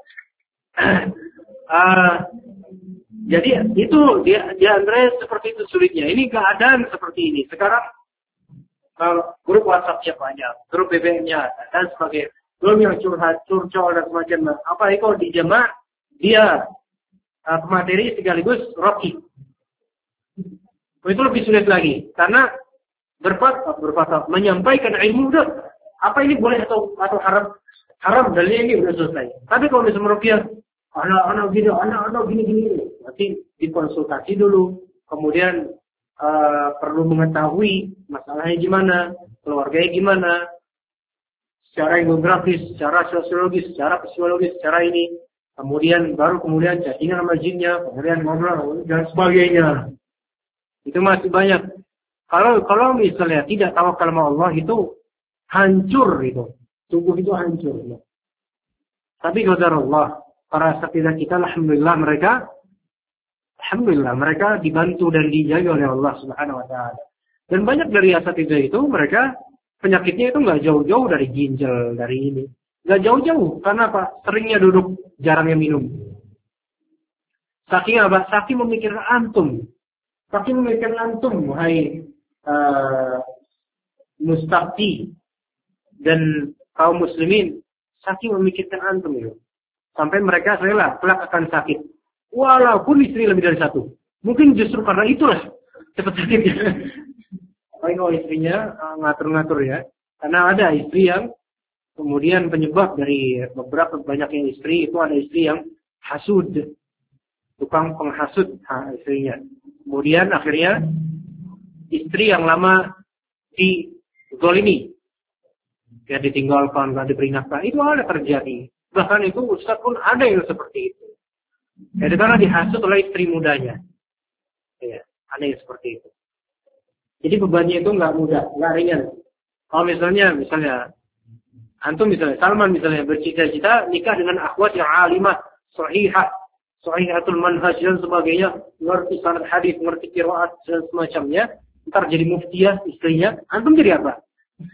Speaker 1: uh, jadi itu dia, dia Andre seperti itu sulitnya. Ini keadaan seperti ini. Sekarang uh, grup WhatsApp-nya banyak, grup B B M-nya dan sebagainya. Belum yang curhat, curcol dan semacamnya. Apalagi kalau di jemaah dia uh, pemateri sekaligus roki. Itu lebih sulit lagi karena berfatwa, berfatwa menyampaikan ilmu udah apa ini boleh atau atau haram, haram dalilnya ini udah selesai. Tapi kalau di Semerupiah anak-anak gini, anak-anak gini-gini, nanti dikonsultasi dulu, kemudian uh, perlu mengetahui masalahnya gimana, keluarganya gimana, secara geografis, secara sosiologis, secara psikologis, secara ini. Kemudian baru kemudian chattingan sama jinnya, kemudian ngobrol dan sebagainya. Itu masih banyak. Kalau kalau misalnya tidak tawakal sama Allah itu hancur itu. Tubuh itu hancur. Ya. Tapi qadar Allah, para asatidzah kita alhamdulillah mereka alhamdulillah mereka dibantu dan dijaga oleh Allah Subhanahu wa taala. Dan banyak dari asatidzah itu mereka penyakitnya itu enggak jauh-jauh dari ginjal, dari ini. Gak jauh-jauh. Karena apa? Seringnya duduk, jarangnya minum. Saking apa? Saking memikirkan antum. Saking memikirkan antum, wahai uh, mustaqi dan kaum muslimin. Saking memikirkan antum itu. Sampai mereka rela kelak akan sakit. Walaupun istri lebih dari satu. Mungkin justru karena itulah cepat sakitnya. Apalagi kalau istrinya uh, ngatur-ngatur ya. Karena ada istri yang kemudian penyebab dari beberapa banyaknya istri itu ada istri yang hasud, tukang penghasut ha, istrinya. Kemudian akhirnya istri yang lama dizalimi, dia ditinggalkan, nggak diperingatkan, itu ada terjadi. Bahkan itu ustaz pun ada yang seperti itu. Jadi karena dihasut oleh istri mudanya, ya, ada yang seperti itu. Jadi bebannya itu nggak mudah, nggak ringan. Kalau misalnya, misalnya antum misalnya, Salman misalnya bercita-cita nikah dengan akhwat yang alimah, sahihah, sahihatul manhaj dan sebagainya, ngerti sanad hadis, ngerti qiraat dan semacamnya, ntar jadi muftiyah istrinya, antum jadi apa?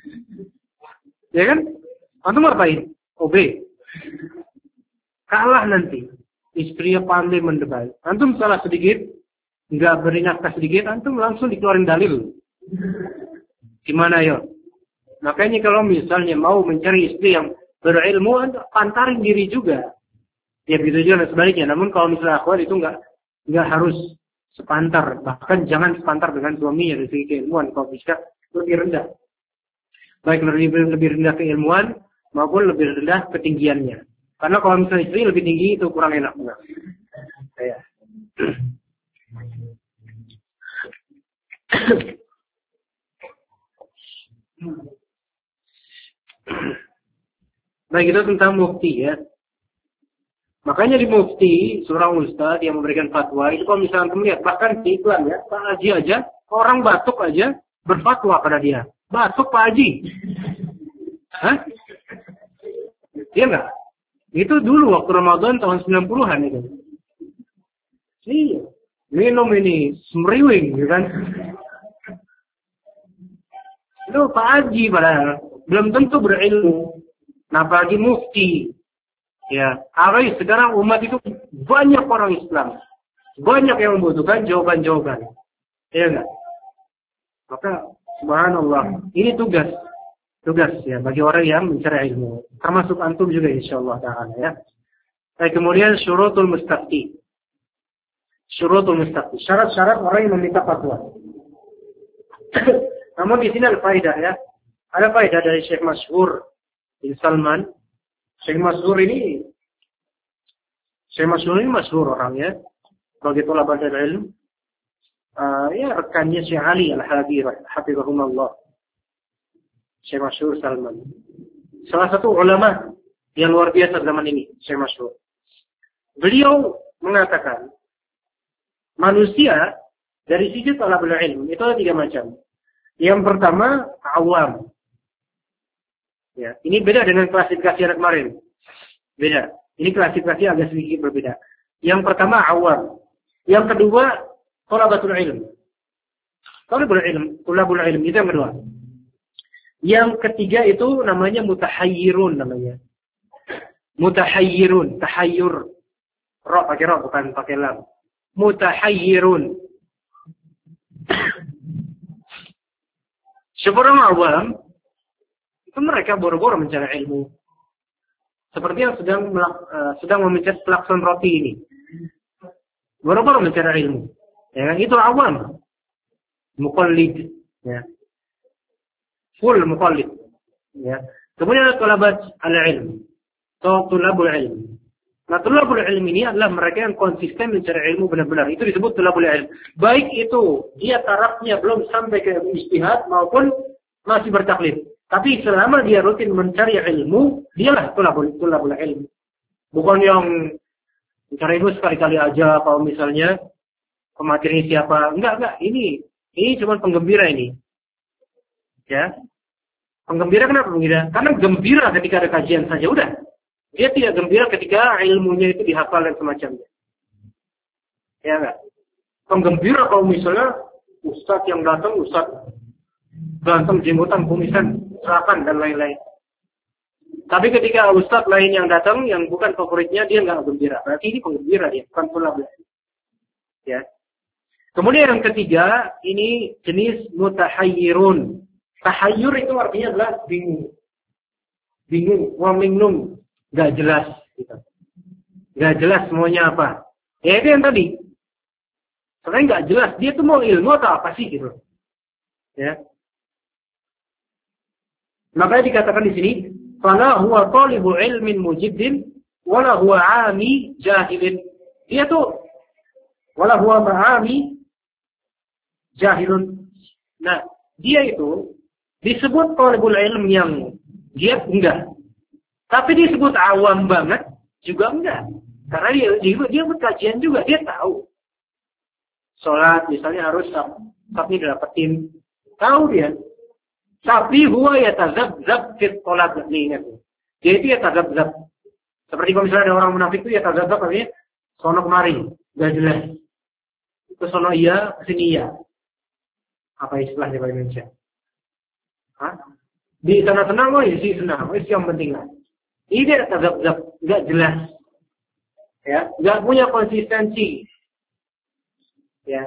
Speaker 1: Ya kan? Antum ngapain? O B. Kalah nanti. Istrinya pandai mendebat. Antum salah sedikit, nggak beri nafkah sedikit, antum langsung dikeluarin dalil. Gimana ya? Makanya kalau misalnya mau mencari istri yang berilmu, pantarin diri juga. Ya begitu juga sebaliknya. Namun kalau misalnya akhwat itu nggak nggak harus sepantar. Bahkan jangan sepantar dengan suaminya dari segi keilmuan. Kalau bisa lebih rendah. Baik lebih, lebih rendah keilmuan maupun lebih rendah ketinggiannya. Karena kalau misalnya istri lebih tinggi itu kurang enak. Enggak. Ya. Baik, itu tentang mufti ya. Makanya di mufti, seorang ustaz yang memberikan fatwa, itu kalau misalnya melihat, bahkan di iklan ya, Pak Haji aja, orang batuk aja, berfatwa pada dia. Batuk Pak Haji. Hah? Iya enggak? Itu dulu waktu Ramadan tahun sembilan puluhan itu. Iya. Minum ini, semriwing, gitu kan. Itu Pak Haji padahal. Belum tentu berilmu. Nah, apalagi mufti. Ya, hari sekarang umat itu banyak orang Islam. Banyak yang membutuhkan jawaban-jawaban. Iya enggak? Maka subhanallah, ini tugas. Tugas ya bagi orang yang mencari ilmu. Termasuk antum juga insyaallah ta'ala ya. Nah, kemudian syurutul mustafti. Syurutul mustafti. Syarat-syarat orang yang meminta fatwa. Namun di sini ada faedah ya. Ada faedah dari Syekh Masyhur bin Salman. Syekh Masyhur ini Syekh Masyhur ini masyhur orangnya. Sebagai thalabat ilmu. Uh, ya rekannya Syekh Ali Al-Halabi hafizahumullah. Syekh Masyhur Salman. Salah satu ulama yang luar biasa zaman ini, Syekh Masyhur. Beliau mengatakan manusia dari sisi thalabul ilm itu ada tiga macam. Yang pertama awam. Ya, ini beda dengan klasifikasi yang kemarin. Beda. Ini klasifikasi agak sedikit berbeda. Yang pertama awam. Yang kedua thalabatul ilm. Thalabul ilm, thalabul ilm itu yang kedua. Yang ketiga itu namanya mutahayyirun namanya. Mutahayyirun, tahayyur. Ra pakai ra bukan pakai lam. Mutahayyirun. Seorang awam itu mereka boro-boro mencari ilmu. Seperti yang sedang uh, sedang memencet klakson roti ini. Boro-boro mencari ilmu. Ya, itu awam. Muqallid, ya. Full muqallid, ya. Kemudian ada talabat al-ilm. Tulabul ilm. Nah, tulabul ilm ini adalah mereka yang konsisten mencari ilmu benar-benar. Itu disebut tulabul ilm. Baik itu dia tarafnya belum sampai ke ijtihad maupun masih bertaklid. Tapi selama dia rutin mencari ilmu, dialah tulabul tulabul ilm. Bukan yang mencari ilmu sekali-kali aja, kalau misalnya pematerinya siapa. Enggak, enggak. Ini ini cuma penggembira ini. Ya. Penggembira kenapa penggembira? Karena gembira ketika ada kajian saja udah. Dia tidak gembira ketika ilmunya itu dihafal dan semacamnya. Ya enggak? Penggembira kalau misalnya ustadz yang datang, ustadz ganteng, jenggotan, kumisan, serakan dan lain-lain. Tapi ketika ustadz lain yang datang yang bukan favoritnya, dia enggak gembira. Berarti ini penggembira dia, bukan pula. Ya. Kemudian yang ketiga, ini jenis mutahayyirun. Tahayyur itu artinya adalah bingung. Bingung, wamingnum. Gak jelas. Gitu. Gak jelas maunya apa. Ya itu yang tadi. Soalnya gak jelas. Dia tuh mau ilmu atau apa sih gitu. Ya. Makanya dikatakan di sini. Fala huwa talibu ilmin mujiddin. Wala huwa ami jahilin. Dia tuh. Wala huwa ma'ami jahilun. Nah. Dia itu. Disebut talibul ilm yang giat enggak. Tapi disebut awam banget juga enggak. Karena dia dia, dia berkajian juga, dia tahu. Salat misalnya harus sab, sabni didapetin. Tahu dia. Tapi huwa yatazabzab fit talab ini. Dia itu yatazabzab. Seperti kalau misalnya ada orang munafik itu yatazabzab artinya sono kemari, enggak jelas. Itu sono iya, sini iya. Apa istilahnya bahasa Indonesia? Hah? Di sana senang, oh isi senang, oh isi yang penting lah. Ini dia tagap-tagap, nggak jelas, ya, nggak punya konsistensi, ya.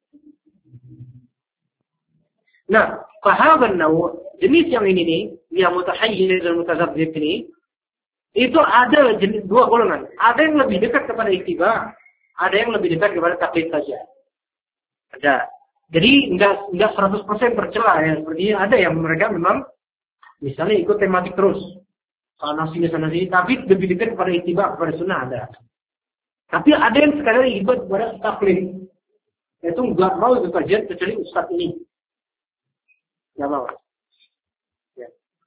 Speaker 1: Nah, fahaban naw jenis yang ini nih, yang mutahayyir dan mutazabzib ini, itu ada jenis dua golongan. Ada yang lebih dekat kepada ittiba, ada yang lebih dekat kepada taklid saja. Ada. Jadi nggak nggak seratus persen tercela ya, seperti ada yang mereka memang misalnya ikut tematik terus. Sana sini sana sini, tapi lebih dekat kepada ittiba, kepada sunnah ada. Tapi ada yang sekadar ikut kepada taklid. Itu nggak mau ikut kajian kecuali ustaz ini. Nggak mau. Ya.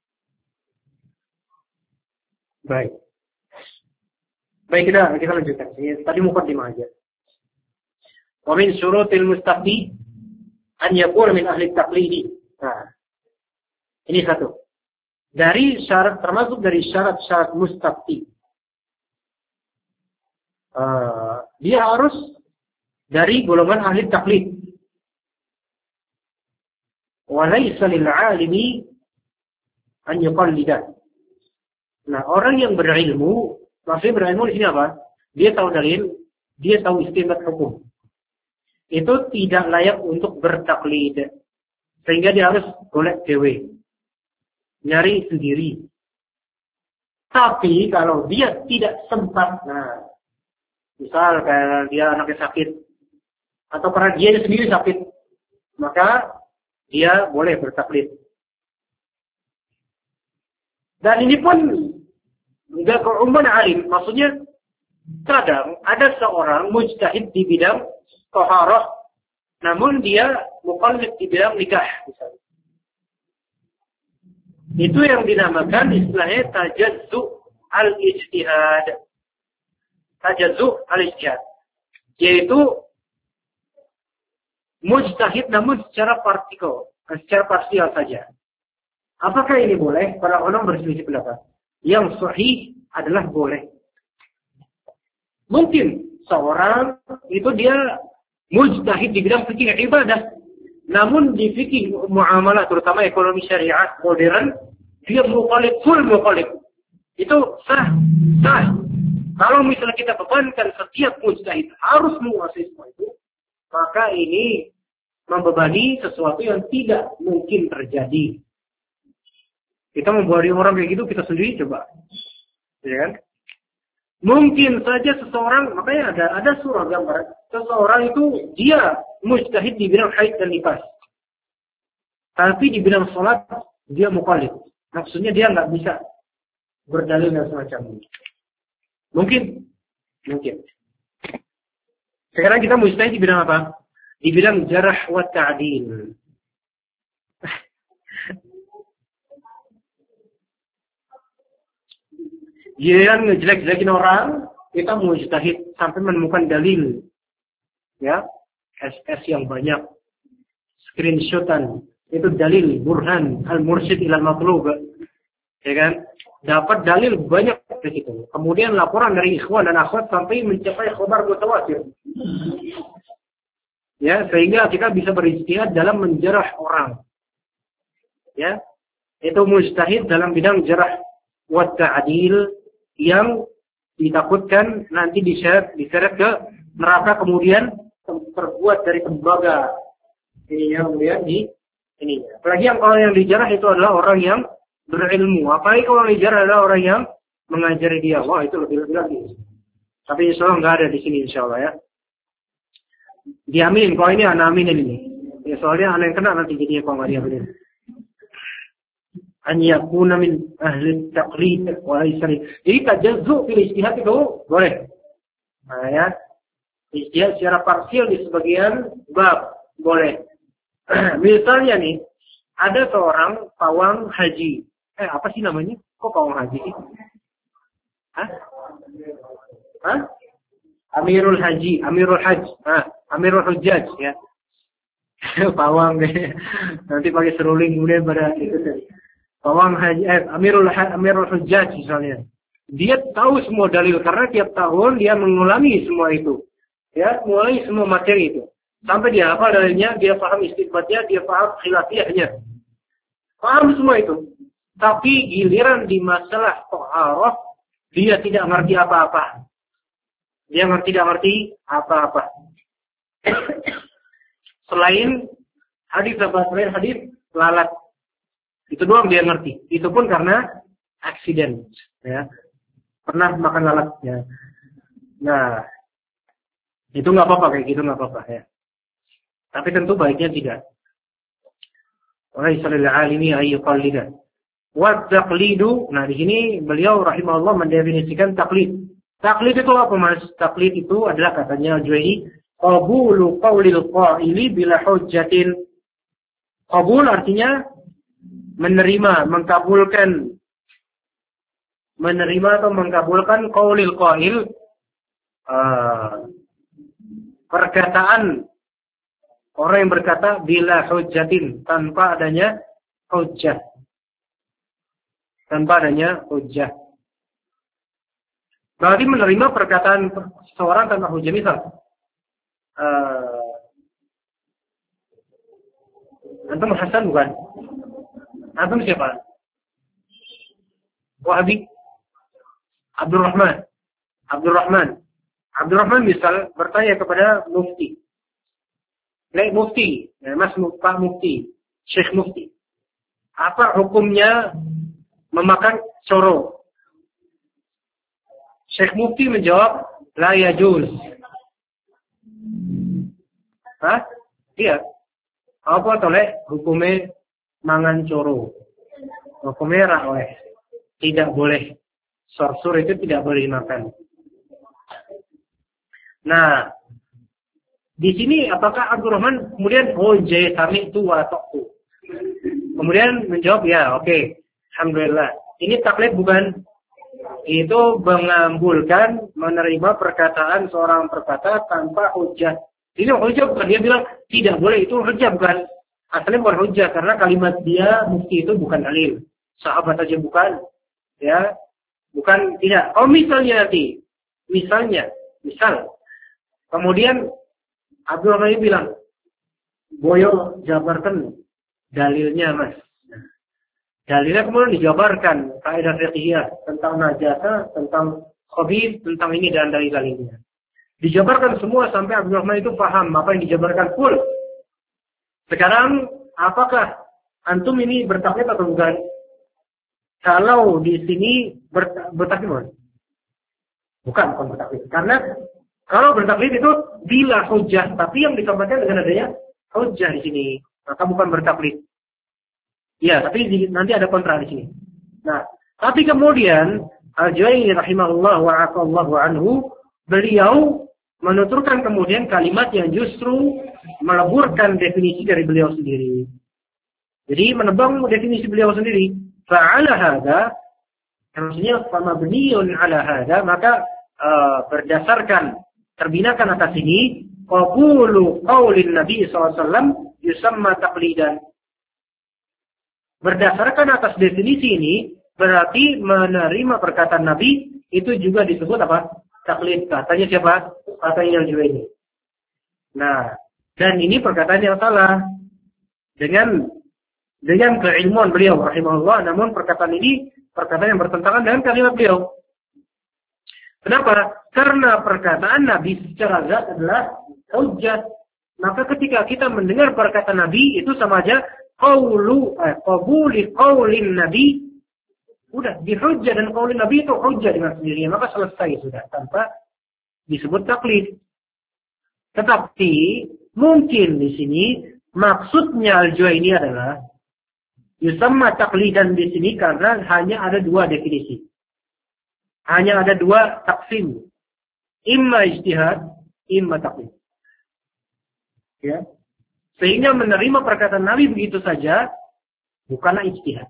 Speaker 1: Baik. Baik, kita kita lanjutkan. Ini tadi mukadimah aja. Wa min syurutil mustaqi an yakuna min ahli taqlidi. Nah. Ini satu. Dari syarat, termasuk dari syarat-syarat mustafti. Uh, dia harus dari golongan ahli taklid. Walaysa lil 'alimi an yuqallida. Nah, orang yang berilmu, maksudnya berilmu di sini apa? Dia tahu dalil, dia tahu istinbat hukum. Itu tidak layak untuk bertaklid. Sehingga dia harus golek dewe. Nyari sendiri. Tapi kalau dia tidak sempat, nah, misal kayak dia anaknya sakit, atau karena dia sendiri sakit, maka dia boleh bertaklid. Dan ini pun enggak keumuman alim, maksudnya kadang ada seorang mujtahid di bidang taharah, namun dia muqallid di bidang nikah, misalnya. Itu yang dinamakan istilahnya tajazzu al-ijtihad. Tajazzu al-ijtihad. Yaitu mujtahid namun secara partikel, secara parsial saja. Apakah ini boleh? Para ulama berselisih pendapat. Yang sahih adalah boleh. Mungkin seorang itu dia mujtahid di bidang fikih ibadah. Namun di fikih muamalah, terutama ekonomi syariah modern, dia muqallid, full muqallid. Itu sah, sah. Kalau misalnya kita bebankan setiap mujtahid harus menguasai semua itu, maka ini membebani sesuatu yang tidak mungkin terjadi. Kita membuat orang kayak gitu, kita sendiri coba. Ya kan? Mungkin saja seseorang, makanya ada ada surah gambar, seseorang itu dia mujtahid di bidang haid dan nifas. Tapi di bidang sholat dia muqallid. Maksudnya dia nggak bisa berdalil dan semacam ini. Mungkin, mungkin. Sekarang kita mujtahid di bidang apa? Di bidang jarah wa ta'dil. Dia yang ngejelek-jelekin orang, kita mujtahid sampai menemukan dalil. Ya, S S yang banyak, screenshotan, itu dalil, burhan, al-mursyid ilal matlub. Ya kan? Dapat dalil banyak dari situ. Kemudian laporan dari ikhwan dan akhwat sampai mencapai khabar mutawatir. Ya, sehingga kita bisa berijtihad dalam menjarah orang. Ya, itu mujtahid dalam bidang jarah wa ta'dil yang ditakutkan nanti diseret diseret ke neraka, kemudian terbuat dari tembaga. Ini yang kemudian di ini. Apalagi yang kalau yang dijarah itu adalah orang yang berilmu. Apalagi kalau yang dijarah adalah orang yang mengajari dia. Wah, itu lebih-lebih lagi. Tapi insya Allah nggak ada di sini insya Allah ya. Diaminin. Kalau ini anak aminin ini. Ya, soalnya anak yang kena nanti jadinya kalau nggak diaminin. An yakuna min ahli taqlid wa laysani. Jadi tajazzu fil ijtihad itu boleh. Nah, ya. Ijtihad secara parsial di sebagian bab boleh. Misalnya nih, ada seorang pawang haji. Eh, apa sih namanya? Kok pawang haji sih? Hah? Hah? Amirul Haji, Amirul Hajj. Ah, Amirul Hujjaj ya. Pawang deh. Nanti pakai seruling kemudian pada itu tadi. Pawang haji, eh, Amirul, Amirul Hujjaj misalnya. Dia tahu semua dalil karena tiap tahun dia mengulangi semua itu. Ya, mengulangi semua materi itu. Sampai dia hafal dalilnya, dia paham istinbatnya, dia paham khilafiyahnya. Paham semua itu. Tapi giliran di masalah taharah, dia tidak ngerti apa-apa. Dia ngerti tidak ngerti apa-apa. Selain hadis apa selain hadis lalat. Itu doang dia ngerti. Itu pun karena aksiden, ya. Pernah makan lalat, ya. Nah, itu nggak apa-apa kayak gitu nggak apa-apa ya. Tapi tentu baiknya tidak. Oleh sallallahu alimi ayyuqallida. Wa taqlidu. Nah, di sini beliau rahimahullah mendefinisikan taklid. Taklid itu apa, Mas? Taklid itu adalah katanya Al-Juwayni, qabulu qaulil qaili bila hujjatin. Qabul artinya menerima, mengkabulkan, menerima atau mengkabulkan qaulil qail, uh, perkataan orang yang berkata bila hujjatin, tanpa adanya hujjah, tanpa adanya hujjah. Berarti menerima perkataan seorang tanpa hujjah. Misal, uh, antum Hasan bukan? Antum siapa? Wahabi? Abdul Rahman. Abdul Rahman. Abdul Rahman misal bertanya kepada mufti. Lek mufti, ya, Mas Pak Mufti. Syekh Mufti. Apa hukumnya memakan coro? Syekh Mufti menjawab, la yajuz. Hah? Iya. Apa toleh hukumnya mangan coro? Hukumnya rakweh. Tidak boleh. Sorsur itu tidak boleh dimakan. Nah, di sini apakah Abdurrahman kemudian oh jaya sami itu watokku. Kemudian menjawab ya oke, okay. Alhamdulillah. Ini taklid bukan? Itu mengambulkan menerima perkataan seorang berkata tanpa hujah. Ini hujah bukan, dia bilang tidak boleh, itu hujah bukan. Asalnya bukan hujah karena kalimat dia mufti itu bukan dalil. Sahabat aja bukan, ya, bukan tidak. Oh misalnya nanti, misalnya, misal, kemudian Abdurrahman bilang, boyo jabarkan dalilnya mas. Dalilnya kemudian dijabarkan kaidah fiqhiyah tentang najasa, tentang khabith, tentang ini dan dalil-dalilnya. Dijabarkan semua sampai Abdurrahman itu paham apa yang dijabarkan full. Sekarang apakah antum ini bertaklid atau bukan? Kalau di sini ber, bertaklid, bukan bukan bertaklid. Karena kalau bertaklid itu bila hujah, tapi yang disampaikan dengan adanya hujah di sini, maka bukan bertaklid. Ya, tapi di, nanti ada kontra di sini. Nah, tapi kemudian Al-Juwaini rahimahullah wa aqallahu anhu, beliau menuturkan kemudian kalimat yang justru meleburkan definisi dari beliau sendiri. Jadi menebang definisi beliau sendiri. Fa'ala hadza, maksudnya famabniun ala hadza, maka uh, berdasarkan terbinakan atas ini, qabulu qaulin Nabi sallallahu alaihi wasallam yusamma taqlidan. Berdasarkan atas definisi ini, berarti menerima perkataan Nabi itu juga disebut apa? Taklid. Katanya siapa? Katanya yang juga ini. Nah, dan ini perkataan yang salah. Dengan dengan keilmuan beliau rahimahullah, namun perkataan ini perkataan yang bertentangan dengan kalimat beliau. Kenapa? Karena perkataan Nabi secara zat adalah hujjah. Maka ketika kita mendengar perkataan Nabi itu sama aja Qaulu eh, qabuli qaulin Nabi, udah dihujjah, dan qaulin Nabi itu hujjah dengan sendirinya, maka selesai sudah tanpa disebut taklid. Tetapi mungkin di sini maksudnya Al-Juwaini adalah yusamma taklidan di sini karena hanya ada dua definisi. Hanya ada dua taksim. Imma ijtihad, imma taklid. Ya. Sehingga menerima perkataan Nabi begitu saja bukanlah ijtihad.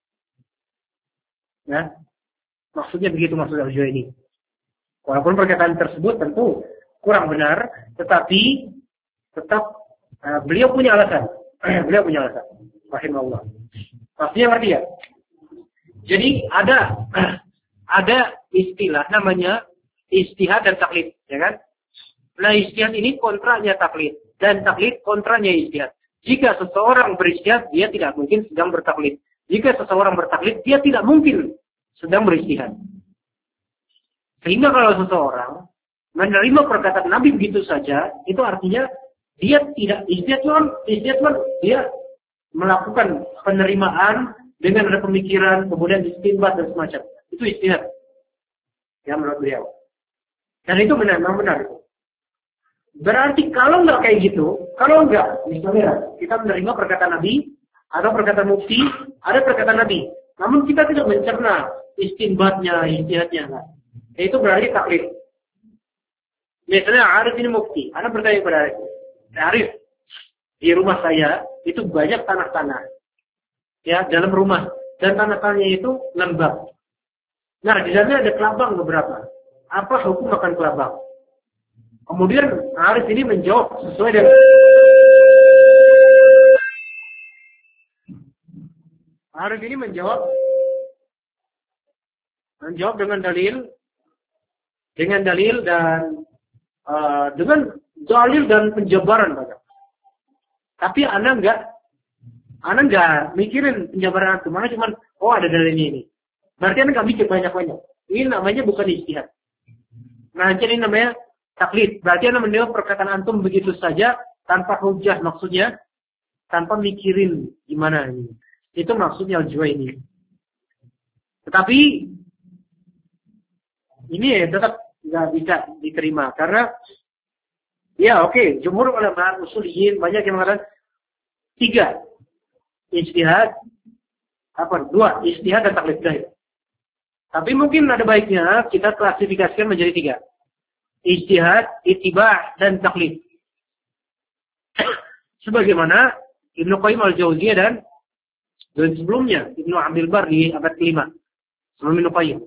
Speaker 1: Ya. Maksudnya begitu maksud Al-Juwaini. Walaupun perkataan tersebut tentu kurang benar, tetapi tetap uh, beliau punya alasan. beliau punya alasan. Rahimahullah. Maksudnya ngerti ya? Jadi ada uh, ada istilah namanya ijtihad dan taklid, ya kan? Nah, ijtihad ini kontranya taklid. Dan taklid kontranya ijtihad. Jika seseorang berijtihad, dia tidak mungkin sedang bertaklid. Jika seseorang bertaklid, dia tidak mungkin sedang berijtihad. Sehingga kalau seseorang menerima perkataan Nabi begitu saja, itu artinya dia tidak ijtihad, ijtihad dia melakukan penerimaan dengan ada pemikiran, kemudian istinbat dan semacam. Itu ijtihad. Ya menurut beliau. Dan itu benar, memang benar. Berarti kalau nggak kayak gitu, kalau nggak, misalnya kita menerima perkataan Nabi, atau perkataan mufti, ada perkataan Nabi. Namun kita tidak mencerna istinbatnya, ijtihadnya. Nah. Itu berarti taklid. Misalnya Arif ini mufti, ada bertanya kepada Arif, di rumah saya itu banyak tanah-tanah. Ya, dalam rumah. Dan tanah-tanahnya itu lembab. Nah, di sana ada kelabang beberapa. Apa hukum makan kelabang? Kemudian Arif ini menjawab sesuai dengan Arif ini menjawab menjawab dengan dalil dengan dalil dan uh, dengan dalil dan penjabaran banyak. Tapi Anda enggak Anda enggak mikirin penjabaran itu, mana cuma oh ada dalilnya ini. Berarti Anda enggak mikir banyak-banyak. Ini namanya bukan ijtihad. Nah, ini namanya taklid. Berarti Anda mendengar perkataan antum begitu saja tanpa hujah, maksudnya tanpa mikirin gimana ini. Itu maksudnya al-Juwaini. Tetapi ini ya tetap nggak bisa diterima karena ya oke, okay, jumhur ulama usuliyin banyak yang mengatakan tiga ijtihad, apa dua ijtihad dan taklid zahir. Tapi mungkin ada baiknya kita klasifikasikan menjadi tiga, ijtihad, ittiba' dan taklid. Sebagaimana Ibnu Qayyim al-Jauziyah dan dan sebelumnya Ibnu Abdul Bar di abad kelima sebelum Ibnu Qayyim.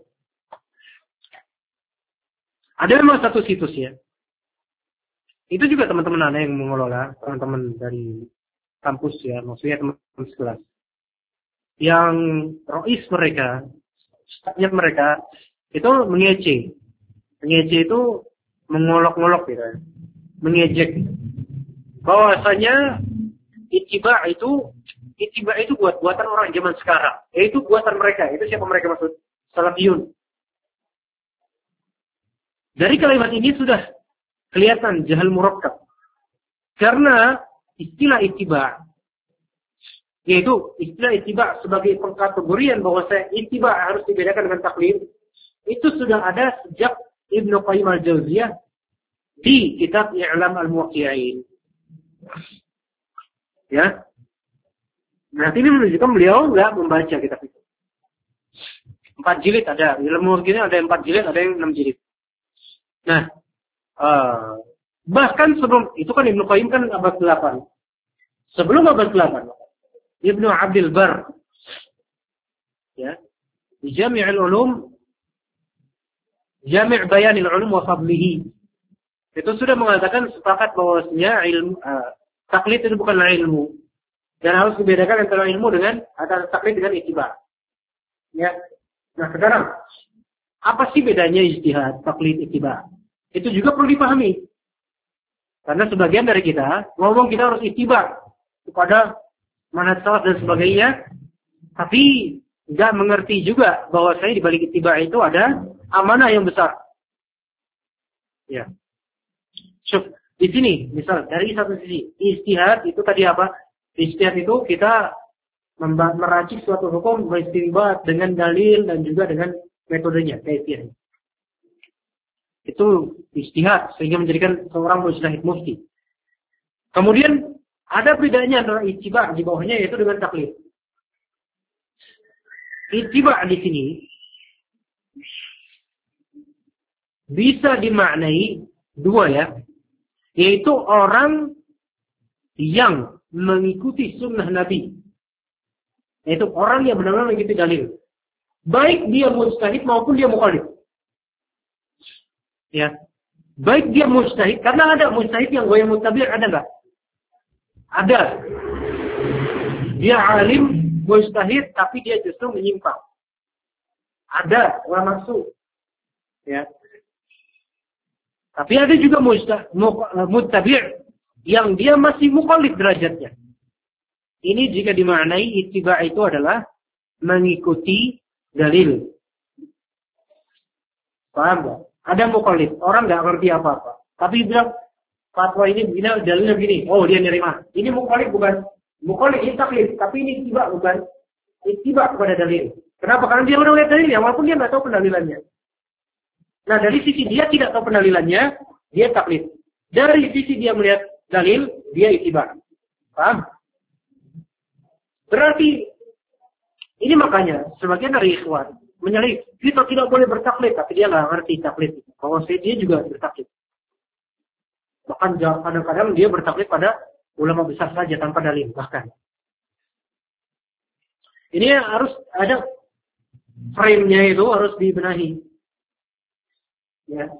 Speaker 1: Ada memang satu situs ya. Itu juga teman-teman ada yang mengelola, teman-teman dari kampus ya, maksudnya teman-teman sekelas. Yang rois mereka, stafnya mereka, itu mengece. Mengece itu mengolok-ngolok gitu. Mengejek. Bahwasanya ittiba' itu, ittiba' itu buat buatan orang zaman sekarang. Yaitu buatan mereka. Itu siapa mereka maksud? Salafiyun. Dari kalimat ini sudah kelihatan jahal murakkab. Karena istilah ittiba', yaitu istilah ittiba' sebagai pengkategorian bahwa saya ittiba' harus dibedakan dengan taklid, itu sudah ada sejak Ibnu Qayyim al-Jauziyah di kitab I'lam al-Muwaqqi'in. Ya. Nah, ini menunjukkan beliau nggak membaca kitab itu. Empat jilid ada, ilmu begini ada empat jilid, ada yang enam jilid. Nah, uh, bahkan sebelum itu kan Ibnu Qayyim kan abad delapan. Sebelum abad delapan, Ibnu Abdul Bar, ya, di Jami' al-Ulum, Jami' Bayan al-Ulum wa Fadlihi, itu sudah mengatakan sepakat bahwasanya ilmu uh, taklid itu bukanlah ilmu dan harus dibedakan antara ilmu dengan antara taklid dengan ittiba'. Ya, nah sekarang apa sih bedanya ijtihad, taklid, ittiba'? Itu juga perlu dipahami. Karena sebagian dari kita ngomong kita harus ittiba' kepada manhaj salaf dan sebagainya, tapi nggak mengerti juga bahwa saya di balik ittiba' itu ada amanah yang besar. Ya. Syuf, di sini misal dari satu sisi ijtihad itu tadi apa? Ijtihad itu kita meracik suatu hukum beristinbat dengan dalil dan juga dengan metodenya, kaifiyahnya. Itu ijtihad sehingga menjadikan seorang mujtahid mufti. Kemudian ada bedanya antara ittiba' di bawahnya yaitu dengan taklid. Ittiba' di sini bisa dimaknai dua ya, yaitu orang yang mengikuti sunnah Nabi. Yaitu orang yang benar-benar mengikuti dalil. Baik dia mujtahid maupun dia muqallid. Ya. Baik dia mujtahid, karena ada mujtahid yang goyang muttabi' ada enggak? Ada. Dia alim, mujtahid, tapi dia justru menyimpang. Ada, ulama su. Ya. Tapi ada juga muttabi' yang dia masih muqallid derajatnya. Ini jika dimaknai ittiba' itu adalah mengikuti dalil. Paham enggak? Ada muqallid, orang enggak ngerti apa-apa. Tapi bilang fatwa ini begini, dalilnya begini. Oh, dia nerima. Ini muqallid bukan? Muqallid ini taklid, tapi ini ittiba' bukan? Ittiba' kepada dalil. Kenapa? Karena dia udah lihat dalilnya, walaupun dia enggak tahu pendalilannya. Nah, dari sisi dia tidak tahu pendalilannya, dia taklid. Dari sisi dia melihat dalil, dia ittiba'. Paham? Berarti ini makanya sebagian dari ikhwan menyalih kita tidak boleh bertaklid, tapi dia nggak ngerti taklid. Kalau saya dia juga bertaklid. Bahkan kadang-kadang dia bertaklid pada ulama besar saja tanpa dalil bahkan. Ini harus ada frame-nya itu harus dibenahi. Ya.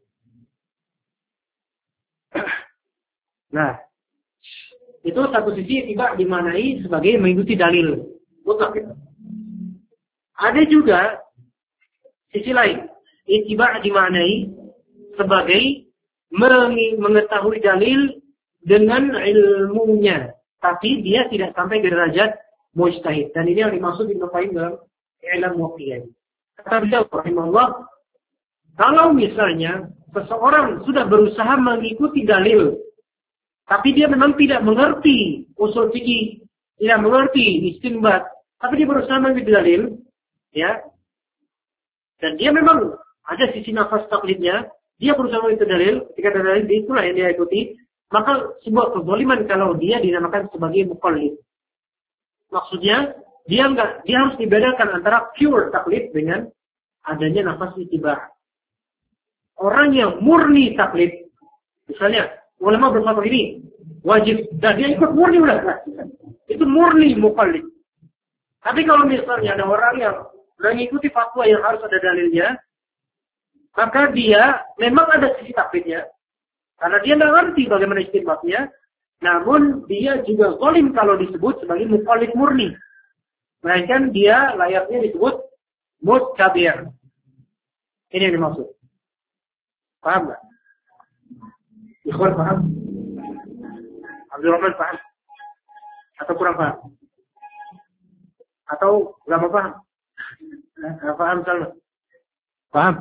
Speaker 1: Nah, itu satu sisi tiba dimanai sebagai mengikuti dalil. Mutlak itu. Ada juga sisi lain, ittiba' dimaknai sebagai mengetahui dalil dengan ilmunya, tapi dia tidak sampai ke derajat mujtahid. Dan ini yang dimaksud Ibnu Qayyim dalam I'lam al-Muwaqqi'in. Kata beliau rahimahullah, kalau misalnya seseorang sudah berusaha mengikuti dalil Tapi dia memang tidak mengerti usul fikih, tidak mengerti istinbat, tapi dia berusaha mengambil dalil, ya. Dan dia memang ada sisi nafas taklidnya, dia berusaha mengambil dalil, ketika ada dalil itulah yang dia ikuti, maka sebuah kezaliman kalau dia dinamakan sebagai muqallid. Maksudnya dia enggak, dia harus dibedakan antara pure taklid dengan adanya nafas ittiba'. Orang yang murni taklid, misalnya ulama berfatwa ini wajib dan dia ikut murni udah, itu murni muqallid. Tapi kalau misalnya ada orang yang mengikuti fatwa yang harus ada dalilnya, maka dia memang ada sisi taklidnya, karena dia tidak ngerti bagaimana istinbatnya, namun dia juga zalim kalau disebut sebagai muqallid murni. Melainkan dia layaknya disebut mutkabir. Ini yang dimaksud. Paham nggak? Ikhwan paham? Abdul Rahman paham? Atau kurang paham? Atau nggak paham? Nggak paham salah? Paham?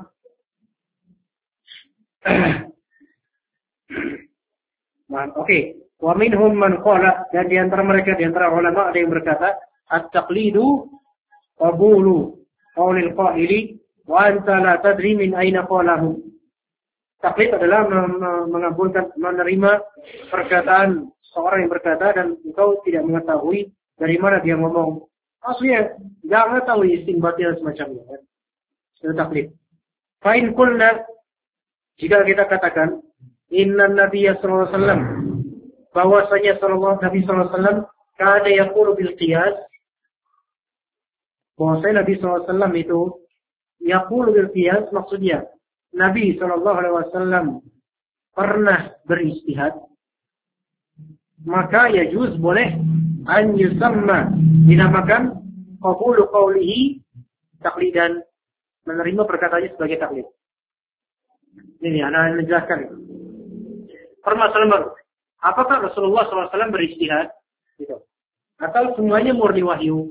Speaker 1: Nah, oke. Okay. Wa minhum man qala, dan di antara mereka, di antara ulama ada yang berkata, at-taqlidu qabulu qaulil qaili wa anta la tadri min aina qalahu. Taklid adalah mengabulkan, menerima perkataan seorang yang berkata dan engkau tidak mengetahui dari mana dia ngomong. Maksudnya nggak mengetahui istinbatnya semacamnya. Kan? Itu taklid. Fa'in kulna, jika kita katakan inna Nabiya sallallahu alaihi wasallam, bahwasanya sallallahu Nabi sallallahu alaihi wasallam kada yaqulu bil qiyas, bahwasanya Nabi sallallahu alaihi wasallam itu yaqulu bil qiyas, maksudnya Nabi sallallahu alaihi wasallam pernah beristihad, maka ya juz boleh an yusamma, dinamakan qabulu qawlihi taklidan, menerima perkataannya sebagai taklid. Ini anak menjelaskan. Permasalahan baru. Apakah Rasulullah sallallahu alaihi wasallam beristihad? Gitu. Atau semuanya murni wahyu?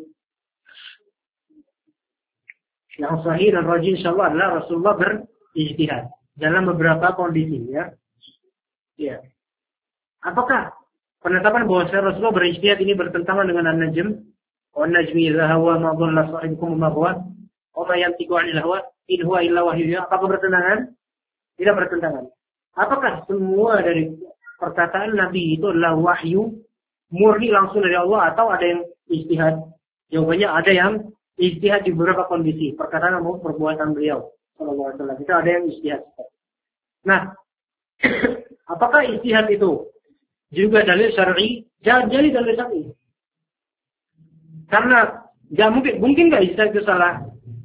Speaker 1: Yang sahih dan rajih insyaallah adalah Rasulullah berijtihad dalam beberapa kondisi, ya. Ya. Apakah penetapan bahwa Rasulullah berijtihad ini bertentangan dengan An-Najm? Wa an-najmi idza hawa ma dhalla sahibukum ma huwa wa ma yantiqu 'anil hawa in huwa illa wahyu. Apakah bertentangan? Tidak bertentangan. Apakah semua dari perkataan Nabi itu adalah wahyu murni langsung dari Allah, atau ada yang ijtihad? Jawabannya ada yang ijtihad di beberapa kondisi, perkataan maupun perbuatan beliau sallallahu alaihi wasallam. Itu ada yang ijtihad. Nah, apakah ijtihad itu juga dalil syar'i? Jangan jadi dalil syar'i. Karena enggak mungkin, mungkin enggak ijtihad itu salah.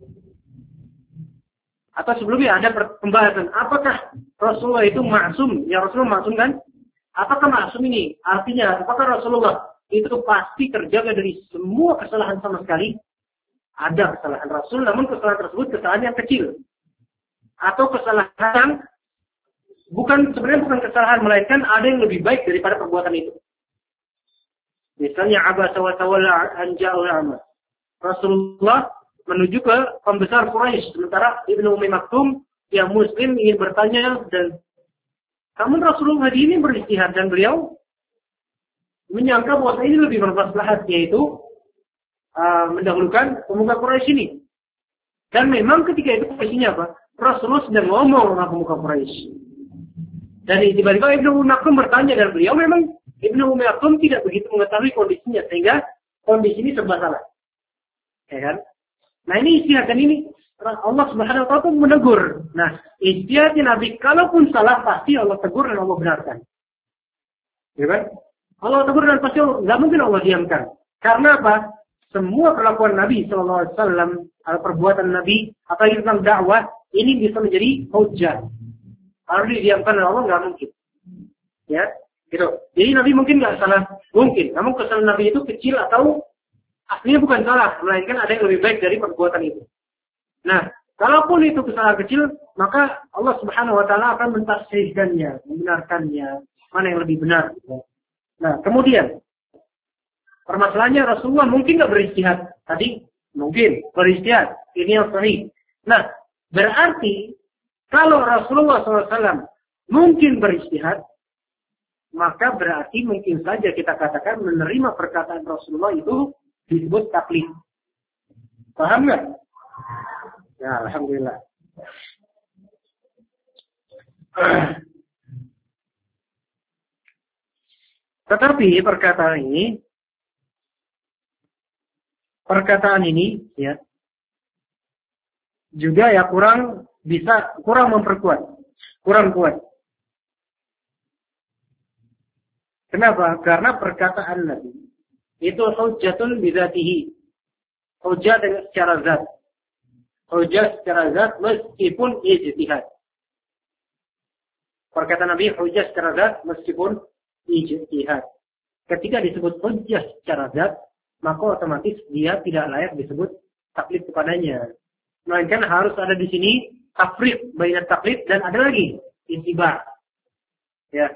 Speaker 1: Atau sebelumnya ada pembahasan, apakah Rasulullah itu maksum? Ya Rasulullah maksum kan? Apakah maksum ini? Artinya, apakah Rasulullah itu pasti terjaga dari semua kesalahan sama sekali? Ada kesalahan Rasul, namun kesalahan tersebut kesalahan yang kecil. Atau kesalahan, bukan sebenarnya bukan kesalahan, melainkan ada yang lebih baik daripada perbuatan itu. Misalnya, abasa wa tawalla an ja'ul a'ma. Rasulullah menuju ke pembesar Quraisy, sementara Ibnu Ummi Maktum yang muslim ingin bertanya, dan namun Rasulullah hari ini beristihad dan beliau menyangka bahwa ini lebih bermaslahat, yaitu uh, mendahulukan pemuka Quraisy ini. Dan memang ketika itu posisinya apa? Rasulullah sedang ngomong sama pemuka Quraisy. Dan tiba-tiba Ibnu Ummi Maktum bertanya, dan beliau memang Ibnu Ummi Maktum tidak begitu mengetahui kondisinya, sehingga kondisi ini serba salah. Ya kan? Nah ini ijtihad, dan ini Allah Subhanahu wa taala pun menegur. Nah, ijtihadnya Nabi kalaupun salah pasti Allah tegur dan Allah benarkan. Ya kan? Allah tegur dan pasti enggak mungkin Allah diamkan. Karena apa? Semua perlakuan Nabi sallallahu alaihi wasallam, perbuatan Nabi atau tentang dakwah ini bisa menjadi hujjah. Kalau didiamkan oleh Allah enggak mungkin. Ya, gitu. Jadi Nabi mungkin enggak salah, mungkin. Namun kesalahan Nabi itu kecil atau aslinya bukan salah, melainkan ada yang lebih baik dari perbuatan itu. Nah, kalaupun itu kesalahan kecil, maka Allah Subhanahu wa taala akan mentafsirkannya, membenarkannya, mana yang lebih benar. Nah, kemudian permasalahannya Rasulullah mungkin enggak berijtihad. Tadi mungkin berijtihad. Ini yang sahih. Nah, berarti kalau Rasulullah shallallahu alaihi wasallam mungkin berijtihad, maka berarti mungkin saja kita katakan menerima perkataan Rasulullah itu disebut taklid. Paham nggak? Ya, alhamdulillah. Tetapi perkataan ini, perkataan ini, ya, juga ya kurang bisa, kurang memperkuat, kurang kuat. Kenapa? Karena perkataan Nabi itu hujjatun bidzatihi, hujjah dengan secara zat, hujjah secara zat meskipun ijtihad. Perkataan Nabi hujjah secara zat meskipun ijtihad. Ketika disebut hujjah secara zat, maka otomatis dia tidak layak disebut taklid kepadanya. Melainkan harus ada di sini tafriq baina taklid dan ada lagi ittiba. Ya.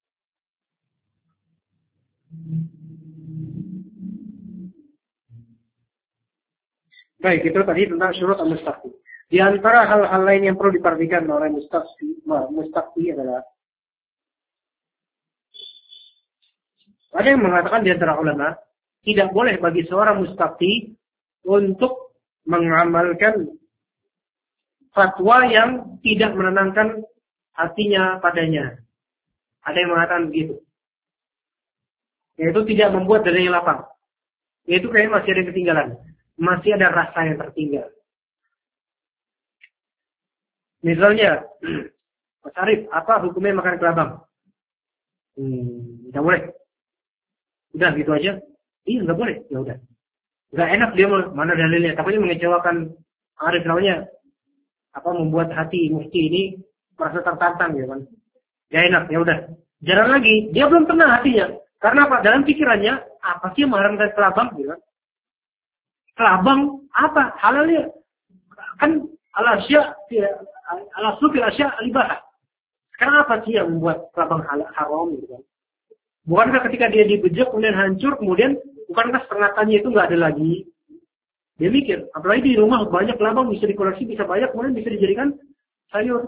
Speaker 1: Baik, itu tadi tentang syurut al-mustaqi. Di antara hal-hal lain yang perlu diperhatikan oleh mustaqi, mustaqi adalah ada yang mengatakan di antara ulama tidak boleh bagi seorang mustaqi untuk mengamalkan fatwa yang tidak menenangkan hatinya padanya. Ada yang mengatakan begitu. Yaitu tidak membuat dadanya lapang. Yaitu kayaknya masih ada yang ketinggalan. Masih ada rasa yang tertinggal. Misalnya, Mas Arif, apa hukumnya makan kelabang? Hmm, tidak boleh. Udah gitu aja? Iya, nggak boleh. Ya udah. Nggak enak dia mana dalilnya. Takutnya mengecewakan Arif namanya. Apa membuat hati mufti ini merasa tertantang ya kan? Gak enak. Ya udah. Jalan lagi. Dia belum pernah hatinya. Karena apa? Dalam pikirannya, apa sih yang mengharamkan kelabang? Gitu. Kelabang apa? Halalnya kan al-asya, al-aslu fil asya al-ibahah. Sekarang apa sih yang membuat kelabang haram? Gitu kan? Bukankah ketika dia dibejek kemudian hancur, kemudian bukankah setengahnya itu nggak ada lagi? Dia mikir, apalagi di rumah banyak kelabang bisa dikoleksi, bisa banyak, kemudian bisa dijadikan sayur.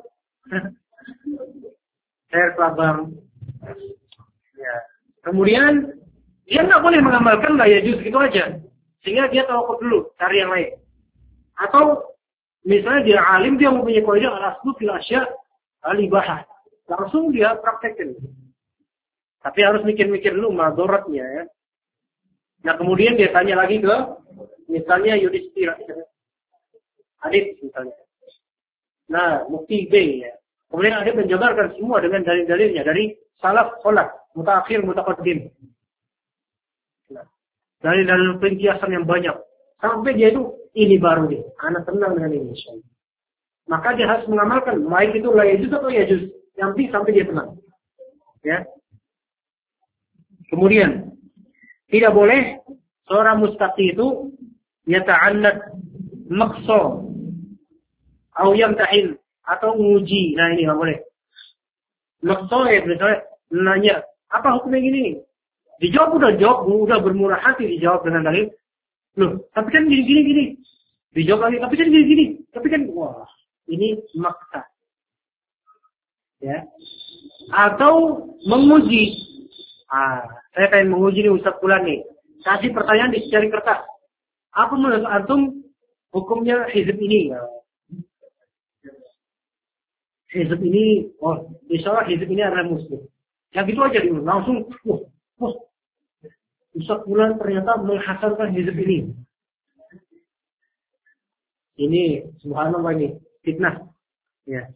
Speaker 1: Sayur kelabang. Ya. Kemudian dia nggak boleh mengamalkan lah ya juz gitu aja, sehingga dia tawakuf dulu cari yang lain. Atau misalnya dia alim, dia mempunyai kaidah al-aslu fil asya al-ibahah, langsung dia praktekin. Tapi harus mikir-mikir dulu madharatnya ya. Nah kemudian dia tanya lagi ke misalnya Yudhistira, Adib misalnya. Nah mufti B ya. Kemudian Adib menjabarkan semua dengan dalil-dalilnya dari salaf, kholaf, mutaakhir, mutaqaddim. Nah, dalil-dalil penjelasan yang banyak. Sampai dia itu, ini baru nih. Anak tenang dengan ini. Maka dia harus mengamalkan. Baik itu la yajuz atau yajuz. Yang penting sampai dia tenang. Ya. Kemudian, tidak boleh seorang mustaqi itu yata'annad maqsa atau yamtahin atau nguji. Nah ini nggak boleh. Maqsa ya misalnya nanya, apa hukumnya gini? Dijawab udah jawab, udah bermurah hati dijawab dengan dalil. Loh, tapi kan gini gini gini. Dijawab lagi, tapi kan gini gini. Tapi kan wah, ini maksa. Ya. Atau menguji. Ah, saya pengen menguji nih Ustaz Fulan nih. Kasih pertanyaan di secari kertas. Apa menurut antum hukumnya hizb ini? Hizb ini, oh, insya Allah hizb ini adalah muslim. Yang gitu aja dulu, langsung, wah, wah, Ustaz Fulan ternyata menghasilkan hizb ini. Ini, subhanallah ini, fitnah. Ya.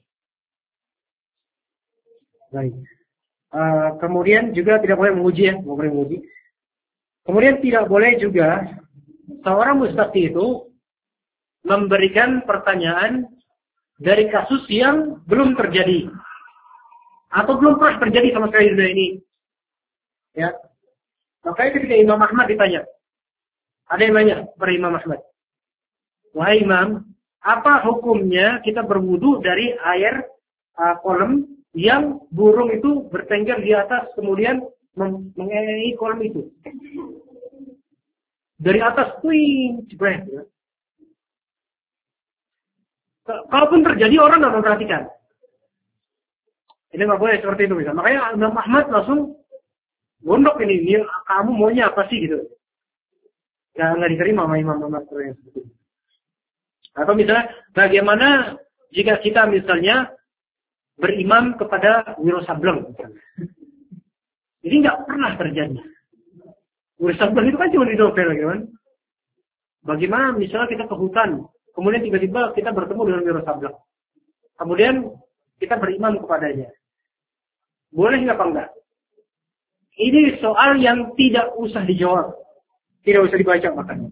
Speaker 1: Baik. Uh, kemudian juga tidak boleh menguji ya, tidak boleh menguji. Kemudian tidak boleh juga seorang mustaqi itu memberikan pertanyaan dari kasus yang belum terjadi atau belum pernah terjadi sama sekali di dunia ini. Ya. Makanya ketika Imam Ahmad ditanya, ada yang nanya kepada Imam Ahmad, wahai Imam, apa hukumnya kita berwudu dari air uh, kolam yang burung itu bertengger di atas kemudian mengelilingi kolam itu. Dari atas, wih, jebret. Ya. Kalaupun terjadi orang nggak memperhatikan.
Speaker 2: Ini nggak boleh seperti itu. Misalnya. Makanya Imam Ahmad langsung gondok ini, ini kamu maunya apa sih gitu. Ya nggak diterima sama Imam Ahmad yang seperti itu. Atau misalnya bagaimana jika kita misalnya berimam kepada Wiro Sableng. Ini nggak pernah terjadi. Wiro Sableng itu kan cuma di novel, kan? Bagaimana misalnya kita ke hutan, kemudian tiba-tiba kita bertemu dengan Wiro Sableng. Kemudian kita berimam kepadanya. Boleh nggak apa enggak? Ini soal yang tidak usah dijawab. Tidak usah dibaca makanya.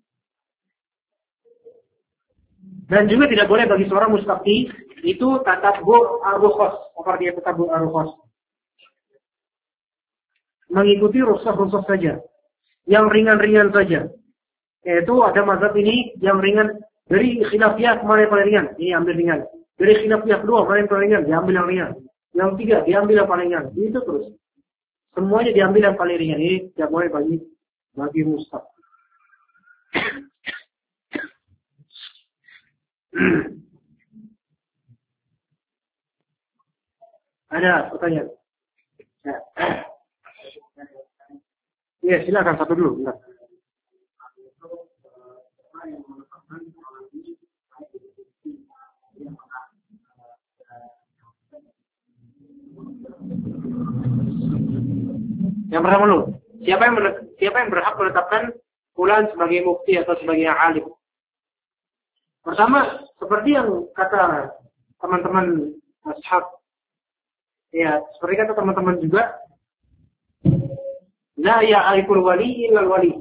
Speaker 2: Dan juga tidak boleh bagi seorang mustafti itu tatabbu ar-rukhas. Apa artinya tatabbu ar-rukhas? Mengikuti rukhsah-rukhsah saja. Yang ringan-ringan saja. Yaitu ada mazhab ini yang ringan. Dari khilafiyah mana yang paling ringan? Ini ambil ringan. Dari khilafiyah kedua mana yang paling ringan? Diambil yang ringan. Yang tiga diambil yang paling ringan. Itu terus. Semuanya diambil yang paling ringan. Ini tidak boleh bagi bagi mustafti. Ada pertanyaan? Ya, ya silakan satu dulu. Bentar. Yang pertama dulu, siapa yang siapa yang berhak menetapkan fulan sebagai mufti atau sebagai alim? Pertama, seperti yang kata teman-teman ashab, ya, seperti kata teman-teman juga, la ya'riful wali illal wali.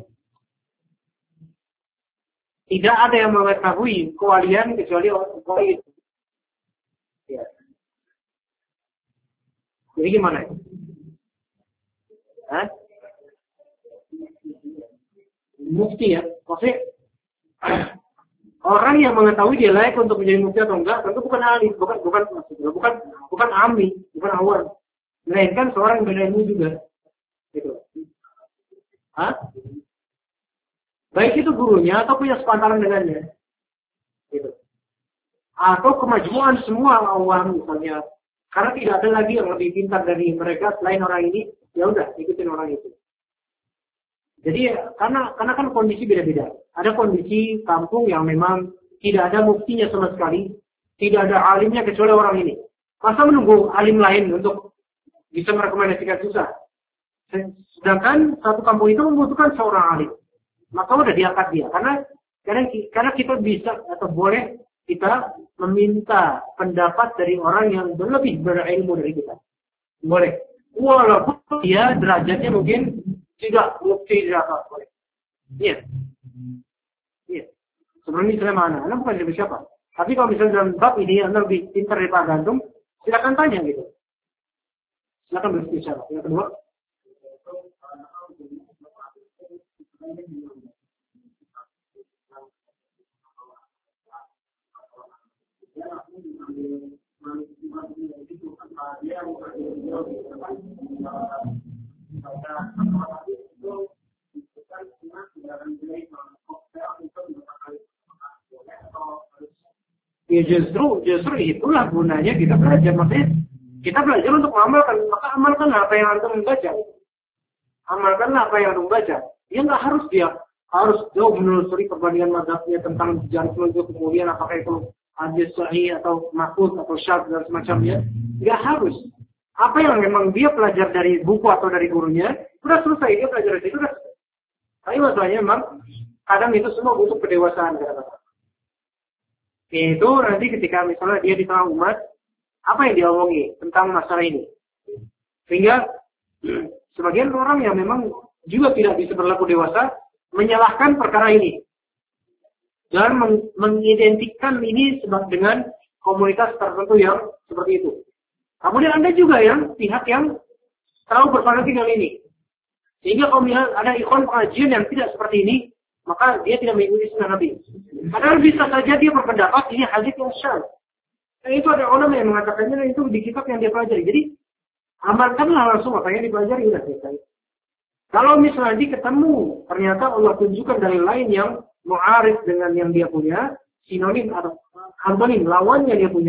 Speaker 2: Tidak ada yang mengetahui kewalian kecuali orang wali itu. Ya. Jadi gimana? Hah? Mufti ya, maksudnya orang yang mengetahui dia layak untuk menjadi mufti atau enggak, tentu bukan alim, bukan bukan bukan bukan ami, bukan awam, melainkan seorang yang berilmu juga, gitu. Hah? Baik itu gurunya atau punya sepantaran dengannya, gitu. Atau kemajuan semua awam misalnya, karena tidak ada lagi yang lebih pintar dari mereka selain orang ini, ya udah ikutin orang itu. Jadi karena karena kan kondisi beda-beda. Ada kondisi kampung yang memang tidak ada muftinya sama sekali, tidak ada alimnya kecuali orang ini. Masa menunggu alim lain untuk bisa merekomendasikan susah. Sedangkan satu kampung itu membutuhkan seorang alim. Maka udah diangkat dia. Karena karena karena kita bisa atau boleh kita meminta pendapat dari orang yang lebih berilmu dari kita. Boleh. Walaupun dia derajatnya mungkin tidak mufti tidak apa. Iya. Iya. Sebenarnya misalnya mana? Anda bukan dari siapa. Tapi kalau misalnya dalam bab ini Anda lebih pintar dari Pak Gantung, silakan tanya gitu. Silakan berbicara. Yang kedua. Ya justru, justru itulah gunanya kita belajar. Maksudnya kita belajar untuk mengamalkan. Maka amalkan apa yang antum membaca. Amalkanlah apa yang antum baca. Ya nggak harus dia harus jauh menelusuri perbandingan mazhabnya tentang sejarah penunjuk kemudian apakah itu hadis sahih atau mahfuz atau syadz dan semacamnya. Nggak harus. Apa yang memang dia pelajar dari buku atau dari gurunya, sudah selesai dia belajar dari situ. Tapi masalahnya memang kadang itu semua butuh kedewasaan kata-kata. Itu nanti ketika misalnya dia di tengah umat, apa yang dia omongi tentang masalah ini. Sehingga sebagian orang yang memang juga tidak bisa berlaku dewasa, menyalahkan perkara ini. Dan meng mengidentikan ini sebab dengan komunitas tertentu yang seperti itu. Kemudian Anda juga yang pihak yang terlalu berfanatik dengan ini. Sehingga kalau ada ikhwan pengajian yang tidak seperti ini, maka dia tidak mengikuti sunnah Nabi. Padahal bisa saja dia berpendapat ini hadis yang syadz. Dan itu ada ulama yang mengatakannya dan itu di kitab yang dia pelajari. Jadi amalkanlah langsung apa yang dipelajari sudah selesai. Kalau misalnya nanti ketemu ternyata Allah tunjukkan dari lain yang mu'arif dengan yang dia punya, sinonim atau antonim lawannya dia punya,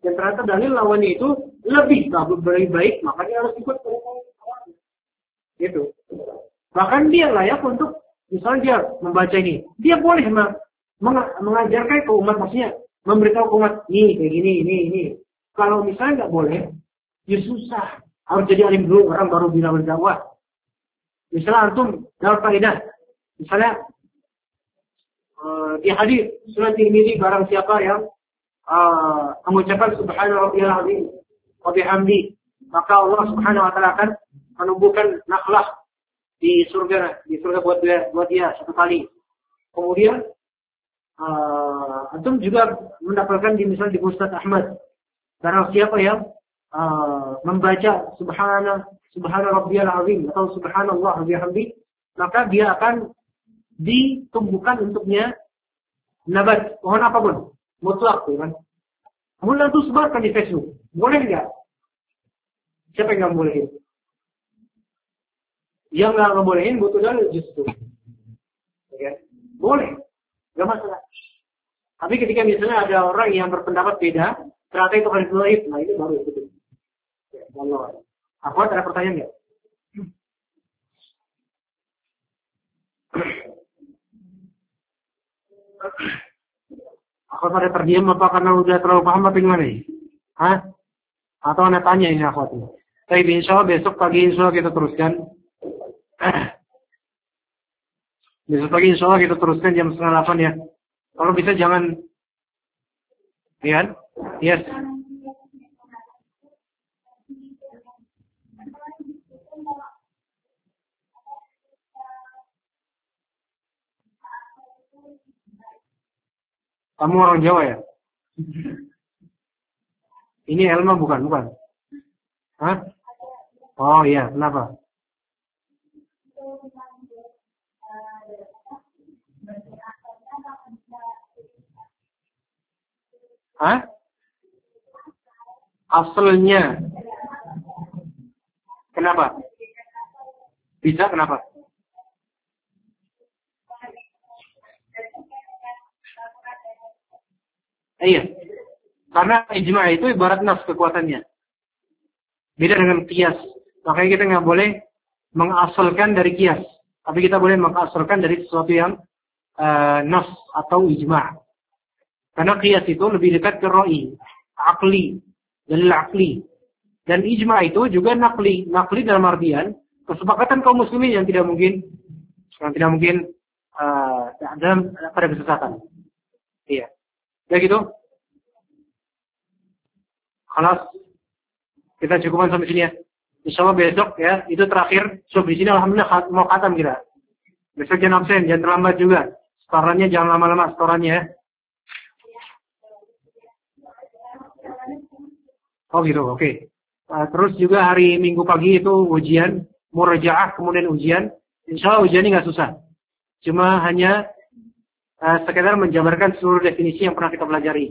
Speaker 2: Dan ternyata dalil lawannya itu lebih lebih baik, maka dia harus ikut gitu. Bahkan dia layak untuk misalnya dia membaca ini, dia boleh mengajarkan ke umat, maksudnya memberitahu ke umat, nih kayak gini, ini, ini. Kalau misalnya nggak boleh, ya susah. Harus jadi alim dulu, orang baru bisa berdakwah. Misalnya antum dalam faedah, misalnya uh, di hadis Sunan Tirmidzi, barang siapa yang uh, mengucapkan Subhana Rabbiyal Azim wa bihamdi, maka Allah Subhanahu wa taala akan menumbuhkan nakhlah di surga, di surga buat dia, buat dia satu kali. Kemudian uh, antum juga mendapatkan di misal di Ustaz Ahmad, barang siapa yang uh, membaca Subhana Subhana Rabbiyal Azim atau Subhanallah wa bihamdi, maka dia akan ditumbuhkan untuknya nabat pohon apapun, mutlak, kan? Kemudian itu sebarkan di Facebook, boleh nggak? Siapa yang nggak bolehin? Yang nggak ngebolehin butuh dalil justru, okay? Boleh, nggak masalah. Tapi ketika misalnya ada orang yang berpendapat beda, ternyata itu hadis dhaif, nah itu baru betul. Ya, Allah. Aku ada pertanyaan nggak? Aku pada terdiam apa karena udah terlalu paham apa gimana nih? Hah? Atau anda tanya ini aku tuh? Tapi insya Allah besok pagi insya Allah kita teruskan. Besok pagi insya Allah kita teruskan jam setengah delapan ya. Kalau bisa jangan, lihat, yes. Kamu orang Jawa ya? Ini Elma bukan, bukan? Hah? Oh iya, kenapa? Hah? Asalnya. Kenapa? Bisa kenapa? Iya. Karena ijma itu ibarat nas kekuatannya. Beda dengan qiyas. Makanya kita nggak boleh mengasalkan dari qiyas. Tapi kita boleh mengasalkan dari sesuatu yang uh, nas atau ijma. Karena qiyas itu lebih dekat ke ra'i, akli, dalil akli. Dan ijma itu juga nakli. Nakli dalam artian kesepakatan kaum muslimin yang tidak mungkin yang tidak mungkin uh, dalam pada kesesatan. Iya. Ya gitu. Kelas kita cukupkan sampai sini ya. Insyaallah besok ya, itu terakhir. So di sini alhamdulillah mau khatam kita. Besok jangan absen, jangan terlambat juga. Setorannya jangan lama-lama setorannya ya. Oh gitu, oke. Okay. Uh, terus juga hari Minggu pagi itu ujian, murajaah kemudian ujian. Insyaallah ujiannya nggak susah. Cuma hanya uh, sekedar menjabarkan seluruh definisi yang pernah kita pelajari.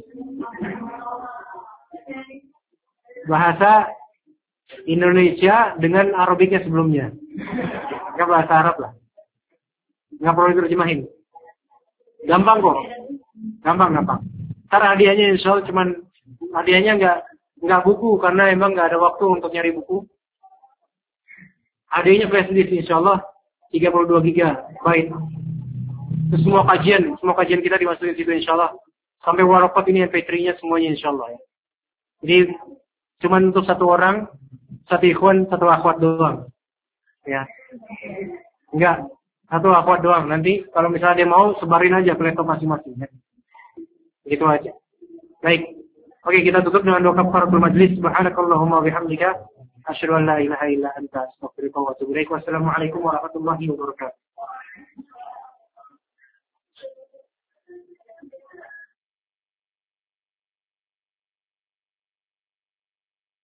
Speaker 2: Bahasa Indonesia dengan Arabiknya sebelumnya. Enggak bahasa Arab lah. Enggak perlu diterjemahin. Gampang kok. Gampang, gampang. Ntar hadiahnya insya Allah cuman hadiahnya enggak enggak buku karena emang enggak ada waktu untuk nyari buku. Hadiahnya flash disk insya Allah tiga puluh dua giga byte. Terus semua kajian, semua kajian kita dimasukin situ insya Allah. Sampai warokot ini M P tiga-nya semuanya insya Allah ya. Jadi cuma untuk satu orang, satu ikhwan, satu akhwat doang. Ya. Enggak, satu akhwat doang. Nanti kalau misalnya dia mau, sebarin aja ke laptop masing-masing. Ya. Gitu aja. Baik. Oke, kita tutup dengan doa kafaratul majlis. Subhanakallahumma bihamdika asyhadu an la ilaha illa anta astaghfiruka wa atubu ilaik. Wassalamualaikum warahmatullahi wabarakatuh.